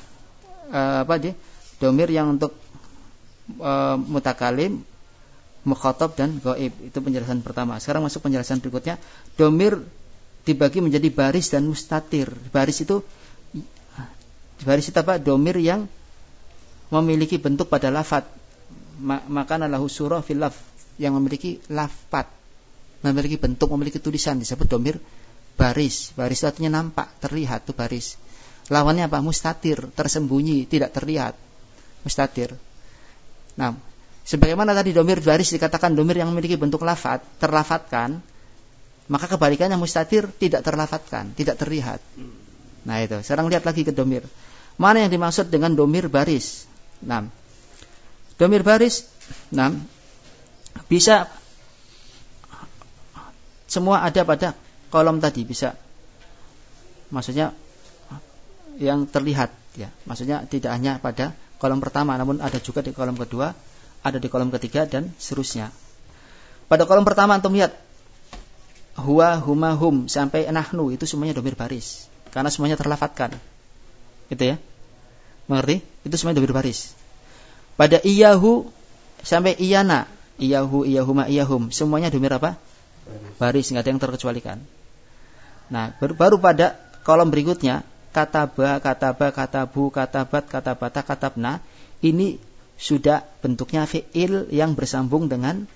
Speaker 1: domir yang untuk mutakalim, mukhatab dan ghaib. Itu penjelasan pertama. Sekarang masuk penjelasan berikutnya. Domir dibagi menjadi baris dan mustatir. Baris itu apa? Domir yang memiliki bentuk pada lafaz. Maka lahu surah fil laf, yang memiliki lafaz, memiliki bentuk, memiliki tulisan, disebut domir baris. Baris itu artinya nampak, terlihat, itu baris. Lawannya apa? Mustatir, tersembunyi, tidak terlihat. Mustatir. Nah, sebagaimana tadi domir baris dikatakan domir yang memiliki bentuk lafaz, terlafatkan, maka kebalikannya mustatir, tidak terlafatkan, tidak terlihat. Nah itu. Sekarang lihat lagi ke domir. Mana yang dimaksud dengan domir baris? Nah, domir baris, nah, bisa semua ada pada kolom tadi, bisa. Maksudnya yang terlihat, ya. Maksudnya tidak hanya pada kolom pertama, namun ada juga di kolom kedua, ada di kolom ketiga, dan seterusnya. Pada kolom pertama antum lihat huwa, huma, hum sampai nahnu, itu semuanya domir baris, karena semuanya terlafatkan. Gitu ya. Mengerti? Itu semuanya domir baris. Pada iyahu sampai iyana, iyahu, iyahuma, iyahum, semuanya domir apa? Baris, enggak ada yang terkecualikan. Nah, baru pada kolom berikutnya kataba, kataba, katabu, katabat, katabata, katabna, ini sudah bentuknya fi'il yang bersambung dengan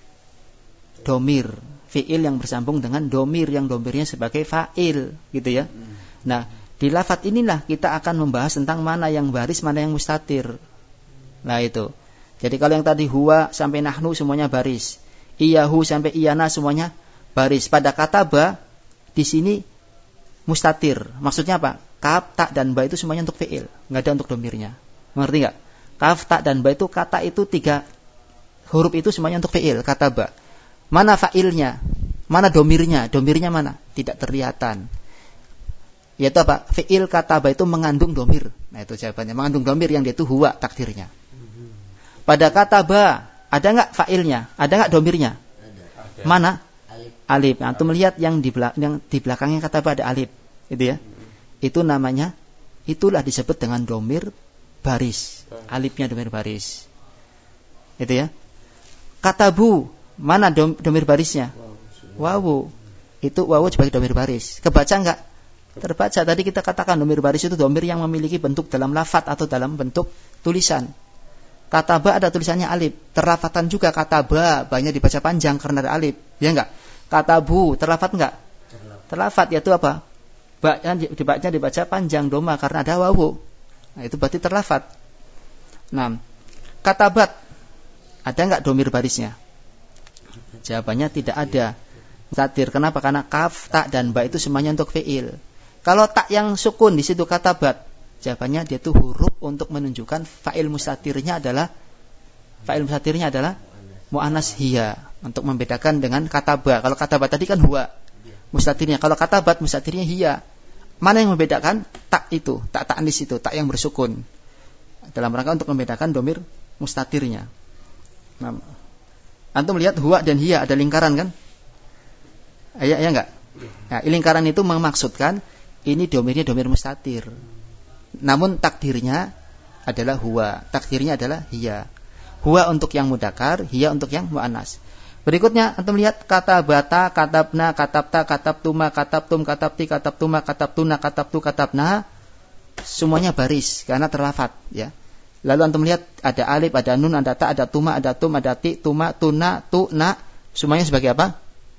Speaker 1: domir. Fi'il yang bersambung dengan domir, yang domirnya sebagai fa'il, gitu ya. Nah, di lafadz inilah kita akan membahas tentang mana yang baris, mana yang mustatir. Nah itu. Jadi kalau yang tadi huwa sampai nahnu semuanya baris, iyahu sampai iyana semuanya baris. Pada kataba di sini mustatir. Maksudnya apa? Kaf, ta, dan ba itu semuanya untuk fi'il, nggak ada untuk domirnya. Mengerti nggak? Kaf, ta, dan ba itu, kata itu 3 huruf itu semuanya untuk fi'il, kata ba. Mana fa'ilnya? Mana domirnya? Domirnya mana? Tidak terlihatan. Yaitu apa? Fi'il kata ba itu mengandung domir. Nah itu jawabannya, mengandung domir yang dia itu huwa takdirnya. Pada kata ba ada nggak fa'ilnya? Ada nggak domirnya? Ada. Mana? Alif. Nah, antum melihat yang di belakangnya kata ba ada alif, gitu ya. Itu namanya, itulah disebut dengan domir baris. Alifnya domir baris. Itu ya. Katabu, mana domir barisnya? Wawu. Itu wawu sebagai domir baris. Kebaca enggak? Terbaca. Tadi kita katakan domir baris itu domir yang memiliki bentuk dalam lafaz atau dalam bentuk tulisan. Kataba ada tulisannya alif. Terlafatan juga kataba, banyak dibaca panjang karena ada alif. Ya enggak? Katabu, terlafat enggak? Terlafat, yaitu apa? Dibaca panjang doma karena ada wawu. Nah, itu berarti terlafat. Nah, katabat ada enggak domir barisnya? Jawabannya tidak ada. Mustatir. Kenapa? Karena kaf, ta, dan ba itu semuanya untuk fi'il. Kalau tak yang sukun di situ katabat, jawabannya dia itu huruf untuk menunjukkan fa'il mustatirnya adalah mu'annas hiya, untuk membedakan dengan kataba. Kalau kataba tadi kan huwa mustatirnya, kalau katabat mustatirnya hiya. Mana yang membedakan? Tak itu, tak ta'nis itu, tak yang bersukun. Dalam rangka untuk membedakan domir mustatirnya. Nah, Antum lihat huwa dan hiya ada lingkaran kan? Ya enggak? Nah, lingkaran itu memaksudkan ini domirnya domir mustatir. Namun takdirnya adalah huwa, takdirnya adalah hiya. Huwa untuk yang mudzakkar, hiya untuk yang muannas. Berikutnya antum lihat kata bata, katabna, katabta, katabtuma, katabtum, katabti, katabtuma, katabtuna, katabtu, katabna, semuanya baris karena terlafat ya. Lalu antum lihat ada alif, ada nun, ada ta, ada tuma, ada tum, ada ti, tuma, tuna, tu, na, semuanya sebagai apa?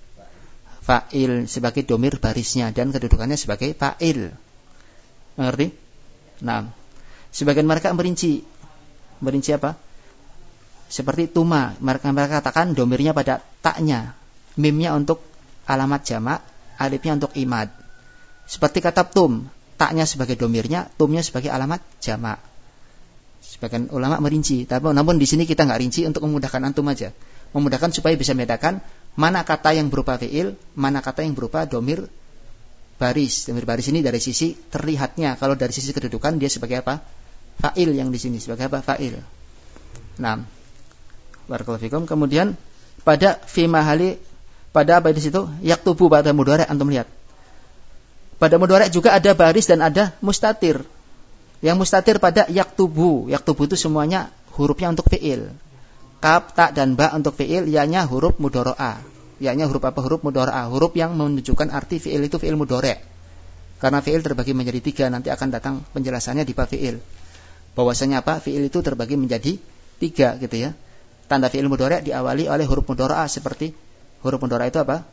Speaker 1: Fa'il, sebagai domir barisnya dan kedudukannya sebagai fa'il. Mengerti? Nah, sebagian mereka merinci apa? Seperti tuma, mereka katakan domirnya pada taknya, mimnya untuk alamat jamak, alifnya untuk imad. Seperti kata tum, taknya sebagai domirnya, tumnya sebagai alamat jamak. Sebagian ulama merinci, tapi namun di sini kita nggak rinci untuk memudahkan antum aja, memudahkan supaya bisa membedakan mana kata yang berupa fiil, mana kata yang berupa domir baris. Domir baris ini dari sisi terlihatnya, kalau dari sisi kedudukan dia sebagai apa? Fa'il yang di sini sebagai apa? Fa'il. Nah, barakallahu fikum. Kemudian pada fi mahali, pada apa di situ? Yaktubu pada mudhari' antum lihat. Pada mudhari' juga ada baris dan ada mustatir. Yang mustatir pada yaktubu. Yaktubu itu semuanya hurufnya untuk fi'il. Kaf, ta dan ba untuk fi'il, ya-nya huruf mudhari'ah. Ya-nya huruf apa? Huruf mudhari'ah. Huruf yang menunjukkan arti fi'il itu fi'il mudhari'. Karena fi'il terbagi menjadi 3, nanti akan datang penjelasannya di bab fi'il. Bahwasanya apa? Fi'il itu terbagi menjadi 3 gitu ya. Tanda fi'il mudhari' diawali oleh huruf mudhari'ah seperti huruf mudhari' itu apa?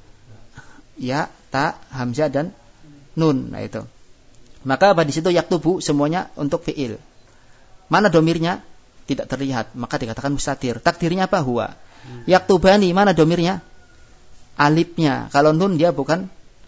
Speaker 1: Ya, ta, hamzah dan nun. Nah itu. Maka apa di situ yaktubu semuanya untuk fi'il. Mana domirnya? Tidak terlihat, maka dikatakan mustatir. Takdirnya apa? Huwa. Yaktubani, mana domirnya? Alifnya. Kalau nun dia bukan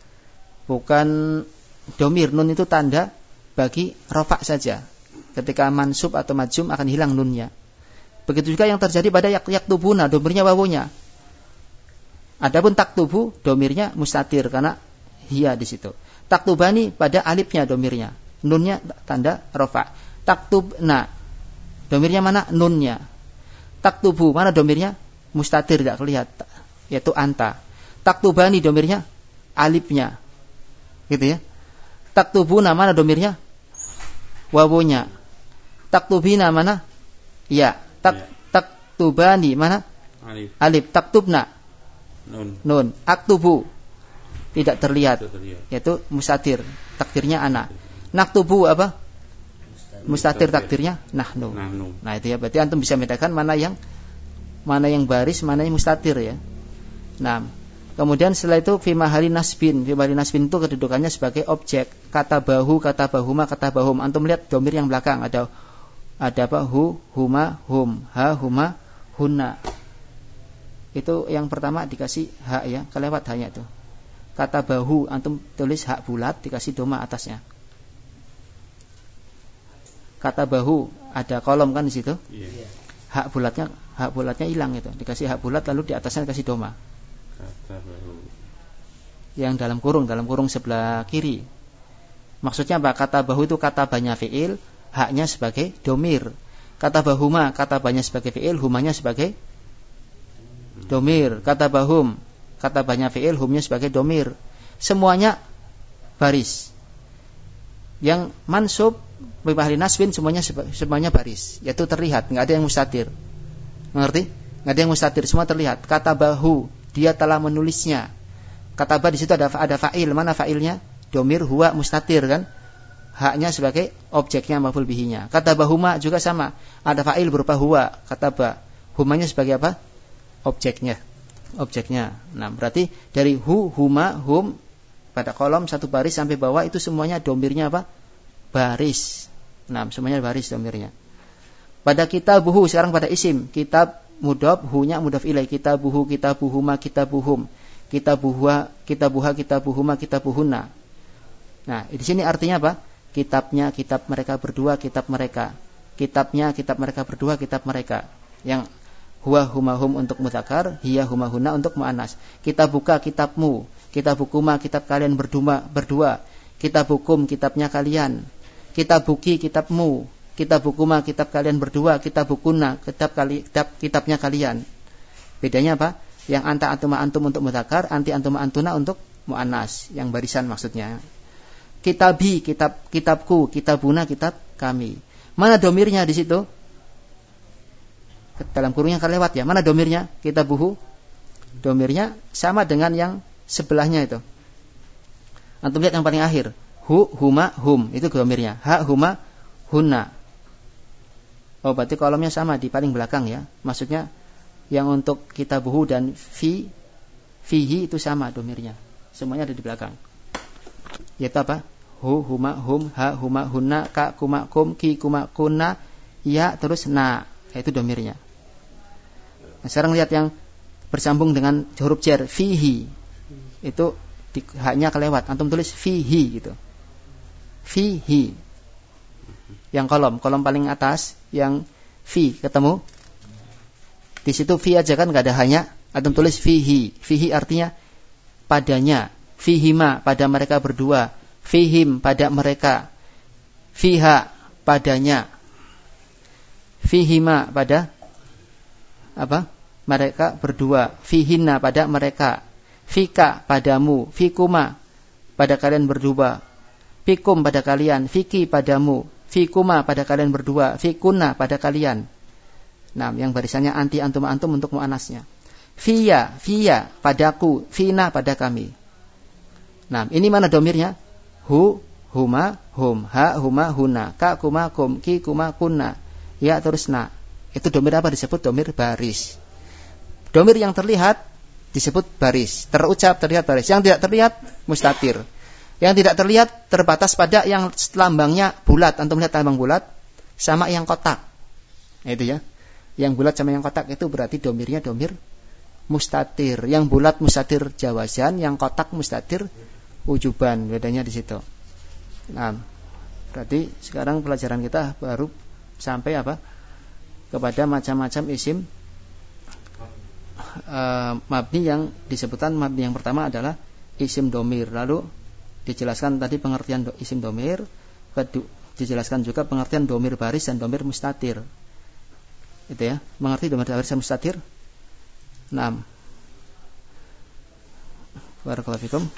Speaker 1: domir. Nun itu tanda bagi rafa' saja. Ketika mansub atau majzum akan hilang nunnya. Begitu juga yang terjadi pada yaktubuna, domirnya wawunya. Adapun taktubu, domirnya mustatir karena hiya di situ. Taktubani pada alifnya domirnya, nunnya tanda rafa'. Taktubna, domirnya mana? Nunnya. Taktubu, mana domirnya? Mustatir, tidak kelihatan, yaitu anta. Taktubani, domirnya alifnya, gitu ya. Taktubuna, mana domirnya? Wawunya. Taktubina, mana? Ya. Taktubani, mana? Alif. Taktubna, nun. Aktubu, tidak terlihat, yaitu mustatir, takdirnya ana. Naktubu apa? Mustatir, takdirnya nahnu. Nah itu ya, berarti antum bisa membedakan mana yang baris, mana yang mustatir ya. Nah, kemudian setelah itu fi mahali nasbin. Fi mahali nasbin itu kedudukannya sebagai objek. Kata bahu, kata bahuma, kata bahum. Antum lihat domir yang belakang ada apa? Hu, huma, hum, ha, huma, hunna. Itu yang pertama dikasih hak ya, kelewat hanya itu. Kata bahu antum tulis hak bulat dikasih doma atasnya. Kata bahu ada kolom kan di situ. Yeah. Hak bulatnya hilang itu. Dikasih hak bulat lalu di atasnya dikasih doma. Kata bahu. Yang dalam kurung sebelah kiri. Maksudnya apa? Kata bahu itu kata banyak fiil, haknya sebagai domir. Kata bahuma kata banyak sebagai fiil, humanya sebagai domir. Kata bahum kata banyak fi'il, humnya sebagai domir. Semuanya baris. Yang mansub bimahli nasbin semuanya baris, yaitu terlihat, enggak ada yang mustatir. Mengerti? Enggak ada yang mustatir, semua terlihat. Kata bahu, dia telah menulisnya. Kata ba di situ ada fa'il, mana fa'ilnya? Domir huwa mustatir kan? Haknya sebagai objeknya maf'ul bihinya. Kata bahuma juga sama, ada fa'il berupa huwa, kata ba. Humanya sebagai apa? Objeknya. Nah, berarti dari hu, huma, hum pada kolom satu baris sampai bawah itu semuanya domirnya apa? Baris. Nah, semuanya baris domirnya. Pada kitabuhu, sekarang pada isim. Kitab mudhaf, hu-nya mudhaf ilaih. Kitabuhu, kitabuhuma, kitabuhum. Kitabuha, kitabuhuma, kitabuhunna. Nah, di sini artinya apa? Kitabnya, kitab mereka berdua, kitab mereka. Kitabnya, kitab mereka berdua, kitab mereka. Yang huwa humahum untuk mudzakkar, hiya humahunna untuk muannas. Kitab buka kitabmu, kitab bukuma kitab kalian berdua, kitab hukum kitabnya kalian, kitab buki kitabmu, kitab bukuma kitab kalian berdua, kitab bukuna kitabnya kalian. Bedanya apa? Yang anta antuma antum untuk mudzakkar, anti antuma antuna untuk muannas, yang barisan maksudnya. Kitabi, kitabku, kitabuna, kitab kami. Mana domirnya di situ? Dalam kurungnya kan lewat ya. Mana domirnya? Kitabuhu. Domirnya sama dengan yang sebelahnya itu. Antum lihat yang paling akhir. Hu, huma, hum. Itu domirnya. Ha, huma, hunna. Oh, berarti kolomnya sama di paling belakang ya. Maksudnya yang untuk kitabuhu dan fihi itu sama domirnya. Semuanya ada di belakang. Yaitu apa? Hu, huma, hum, ha, huma, hunna, ka, kuma, kum, ki, kuma, kunna, ya, terus na. Itu domirnya. Nah, sekarang lihat yang bersambung dengan huruf jar, fihi. Itu haknya kelewat. Antum tulis fihi gitu. Fihi. Yang kolom paling atas, yang fi ketemu. Di situ fi aja kan enggak ada hanya. Antum tulis fihi. Fihi artinya padanya. Fihima pada mereka berdua. Fihim pada mereka. Fiha padanya. Fihima pada apa? Mereka berdua. Fihinna pada mereka. Fika padamu. Fikuma pada kalian berdua. Fikum pada kalian. Fiki padamu. Fikuma pada kalian berdua. Fikunna pada kalian. Nah, yang barisannya anti antum antum untuk muannasnya. Fiya padaku. Fina pada kami. Nah, ini mana domirnya? Hu, huma, hum, ha, huma, huna, ka, kuma, kum, ki, kuma, kunna, ya, terus na. Itu domir apa disebut? Domir baris. Domir yang terlihat disebut baris. Terucap terlihat baris. Yang tidak terlihat mustatir. Yang tidak terlihat terbatas pada yang lambangnya bulat. Antum lihat lambang bulat sama yang kotak. Itu ya. Yang bulat sama yang kotak itu berarti domirnya domir mustatir. Yang bulat mustatir jawazan, yang kotak mustatir wujuban. Bedanya di situ. Nah, berarti sekarang pelajaran kita baru sampai apa? Kepada macam-macam isim mabni yang disebutkan. Mabni yang pertama adalah isim domir. Lalu dijelaskan tadi pengertian isim domir. Dijelaskan juga pengertian domir baris dan domir mustatir. Itu ya. Mengerti domir baris dan mustatir? 6. Barakallahu fikum.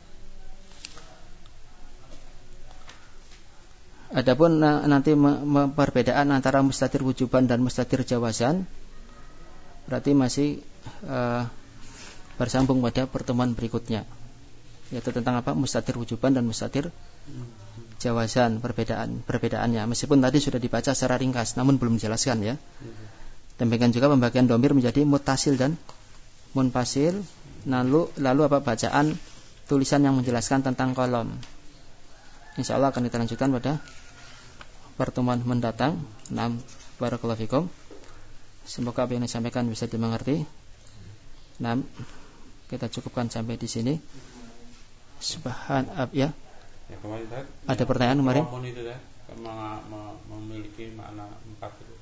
Speaker 1: Adapun nanti perbedaan antara mustatir wujuban dan mustatir jawazan berarti masih bersambung pada pertemuan berikutnya, yaitu tentang apa? Mustatir wujuban dan mustatir jawazan, perbedaannya. Meskipun tadi sudah dibaca secara ringkas, namun belum dijelaskan ya. Demikian juga pembagian domir menjadi mutasil dan munfasil. Lalu apa bacaan tulisan yang menjelaskan tentang kolom. Insyaallah akan kita lanjutkan pada pertemuan mendatang. Barakallahu fikum. Semoga apa yang disampaikan bisa dimengerti. Kita cukupkan sampai di sini. Ya. Ada pertanyaan kemarin?
Speaker 2: Itu ya, memiliki makna 4 itu.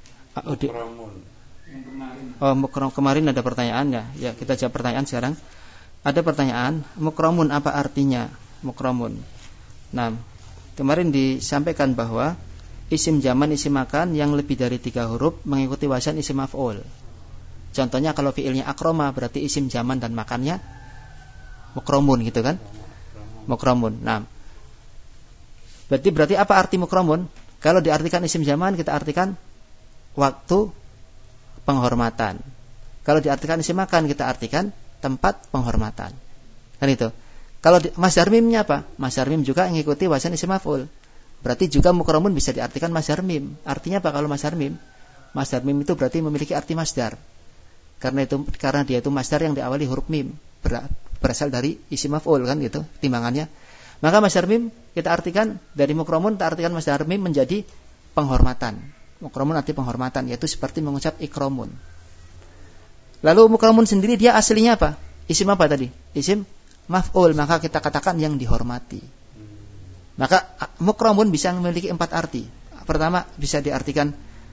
Speaker 1: Mukram kemarin ada pertanyaan ya. Ya, kita jawab pertanyaan sekarang. Ada pertanyaan, mukramun apa artinya? Mukramun. Nah, kemarin disampaikan bahwa isim zaman, isim makan yang lebih dari 3 huruf mengikuti wazan isim maf'ul. Contohnya kalau fiilnya akroma berarti isim zaman dan makannya mukramun gitu kan? Mukramun. Nah, berarti apa arti mukramun? Kalau diartikan isim zaman kita artikan waktu penghormatan. Kalau diartikan isim makan kita artikan tempat penghormatan. Kan itu. Kalau masdar mimnya apa? Masdar mim juga mengikuti wazan isim maf'ul. Berarti juga mukramun bisa diartikan masdar mim. Artinya apa kalau masdar mim? Masdar mim itu berarti memiliki arti masdar. Karena dia itu masdar yang diawali huruf mim. Berasal dari isim maf'ul kan gitu timbangannya. Maka masdar mim kita artikan dari mukramun, kita artikan masdar mim menjadi penghormatan. Mukramun arti penghormatan, yaitu seperti mengucap ikramun. Lalu mukramun sendiri dia aslinya apa? Isim apa tadi? Isim maf'ul, maka kita katakan yang dihormati. Maka mukramun bisa memiliki 4 arti. Pertama bisa diartikan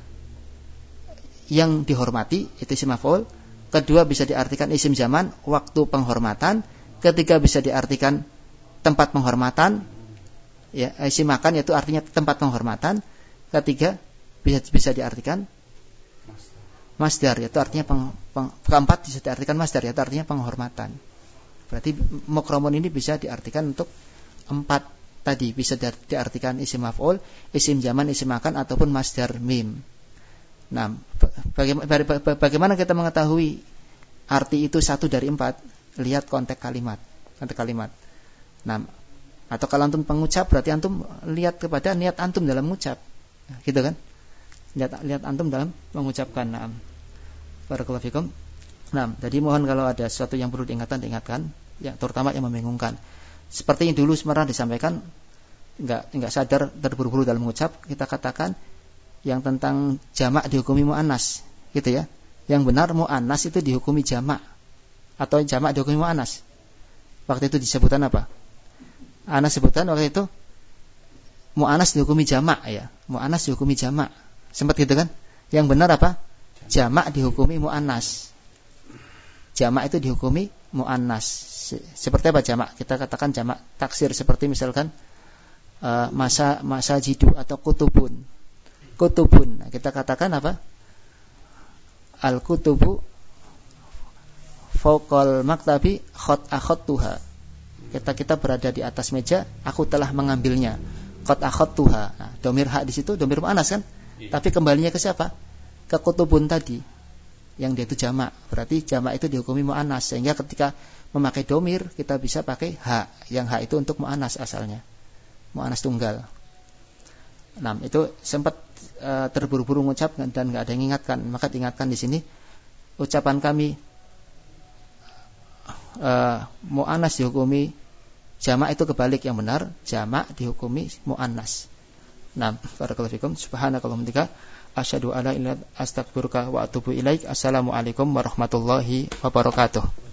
Speaker 1: yang dihormati, itu isim maf'ul. Kedua bisa diartikan isim zaman, waktu penghormatan. Ketiga bisa diartikan tempat penghormatan, ya, isim makan yaitu artinya tempat penghormatan. Ketiga bisa diartikan masdar, yaitu artinya keempat bisa diartikan masdar, yaitu artinya penghormatan. Berarti mukramun ini bisa diartikan untuk 4 tadi, bisa diartikan isim maf'ul, isim zaman, isim makan ataupun masdar mim. Nah, bagaimana kita mengetahui arti itu 1 dari 4? Lihat konteks kalimat. Nah, atau kalau antum pengucap berarti antum lihat kepada niat antum dalam mengucap. Nah, gitu kan? Lihat antum dalam mengucapkan. Nah, barakallahu fikum. Nah, jadi mohon kalau ada sesuatu yang perlu diingatkan, ya, terutama yang membingungkan. Seperti yang dulu pernah disampaikan, enggak sadar terburu-buru dalam mengucap, kita katakan yang tentang jamak dihukumi muannas, gitu ya. Yang benar muannas itu dihukumi jamak atau jamak dihukumi muannas. Waktu itu disebutkan apa? Ana sebutkan waktu itu mu'anas dihukumi jamak ya. Mu'anas dihukumi jamak. Sempat gitu kan? Yang benar apa? Jamak dihukumi mu'anas. Jamak itu dihukumi mu'anas. Seperti apa jamak? Kita katakan jamak taksir seperti misalkan masa jidu atau kutubun. Kutubun. Nah, kita katakan apa? Al-kutubu fawqal maktabi akhadtuha. Kita berada di atas meja, aku telah mengambilnya. Qad akhadtuha. Nah, domir hak di situ domir muannas kan? Iya. Tapi kembalinya ke siapa? Ke kutubun tadi. Yang dia itu jamak. Berarti jamak itu dihukumi muannas, sehingga ketika memakai domir kita bisa pakai hak. Yang hak itu untuk muannas asalnya. Muannas tunggal. Nah, itu sempat terburu-buru mengucap dan enggak ada yang ingatkan. Maka diingatkan di sini ucapan kami mu'annas dihukumi jamak itu kebalik, yang benar jamak dihukumi mu'annas. Nah, barakallahu fikum. Subhanakallahumma wa bihamdika asyhadu an la ilaha illa anta astaghfiruka wa atubu ilaik. Assalamualaikum warahmatullahi wabarakatuh.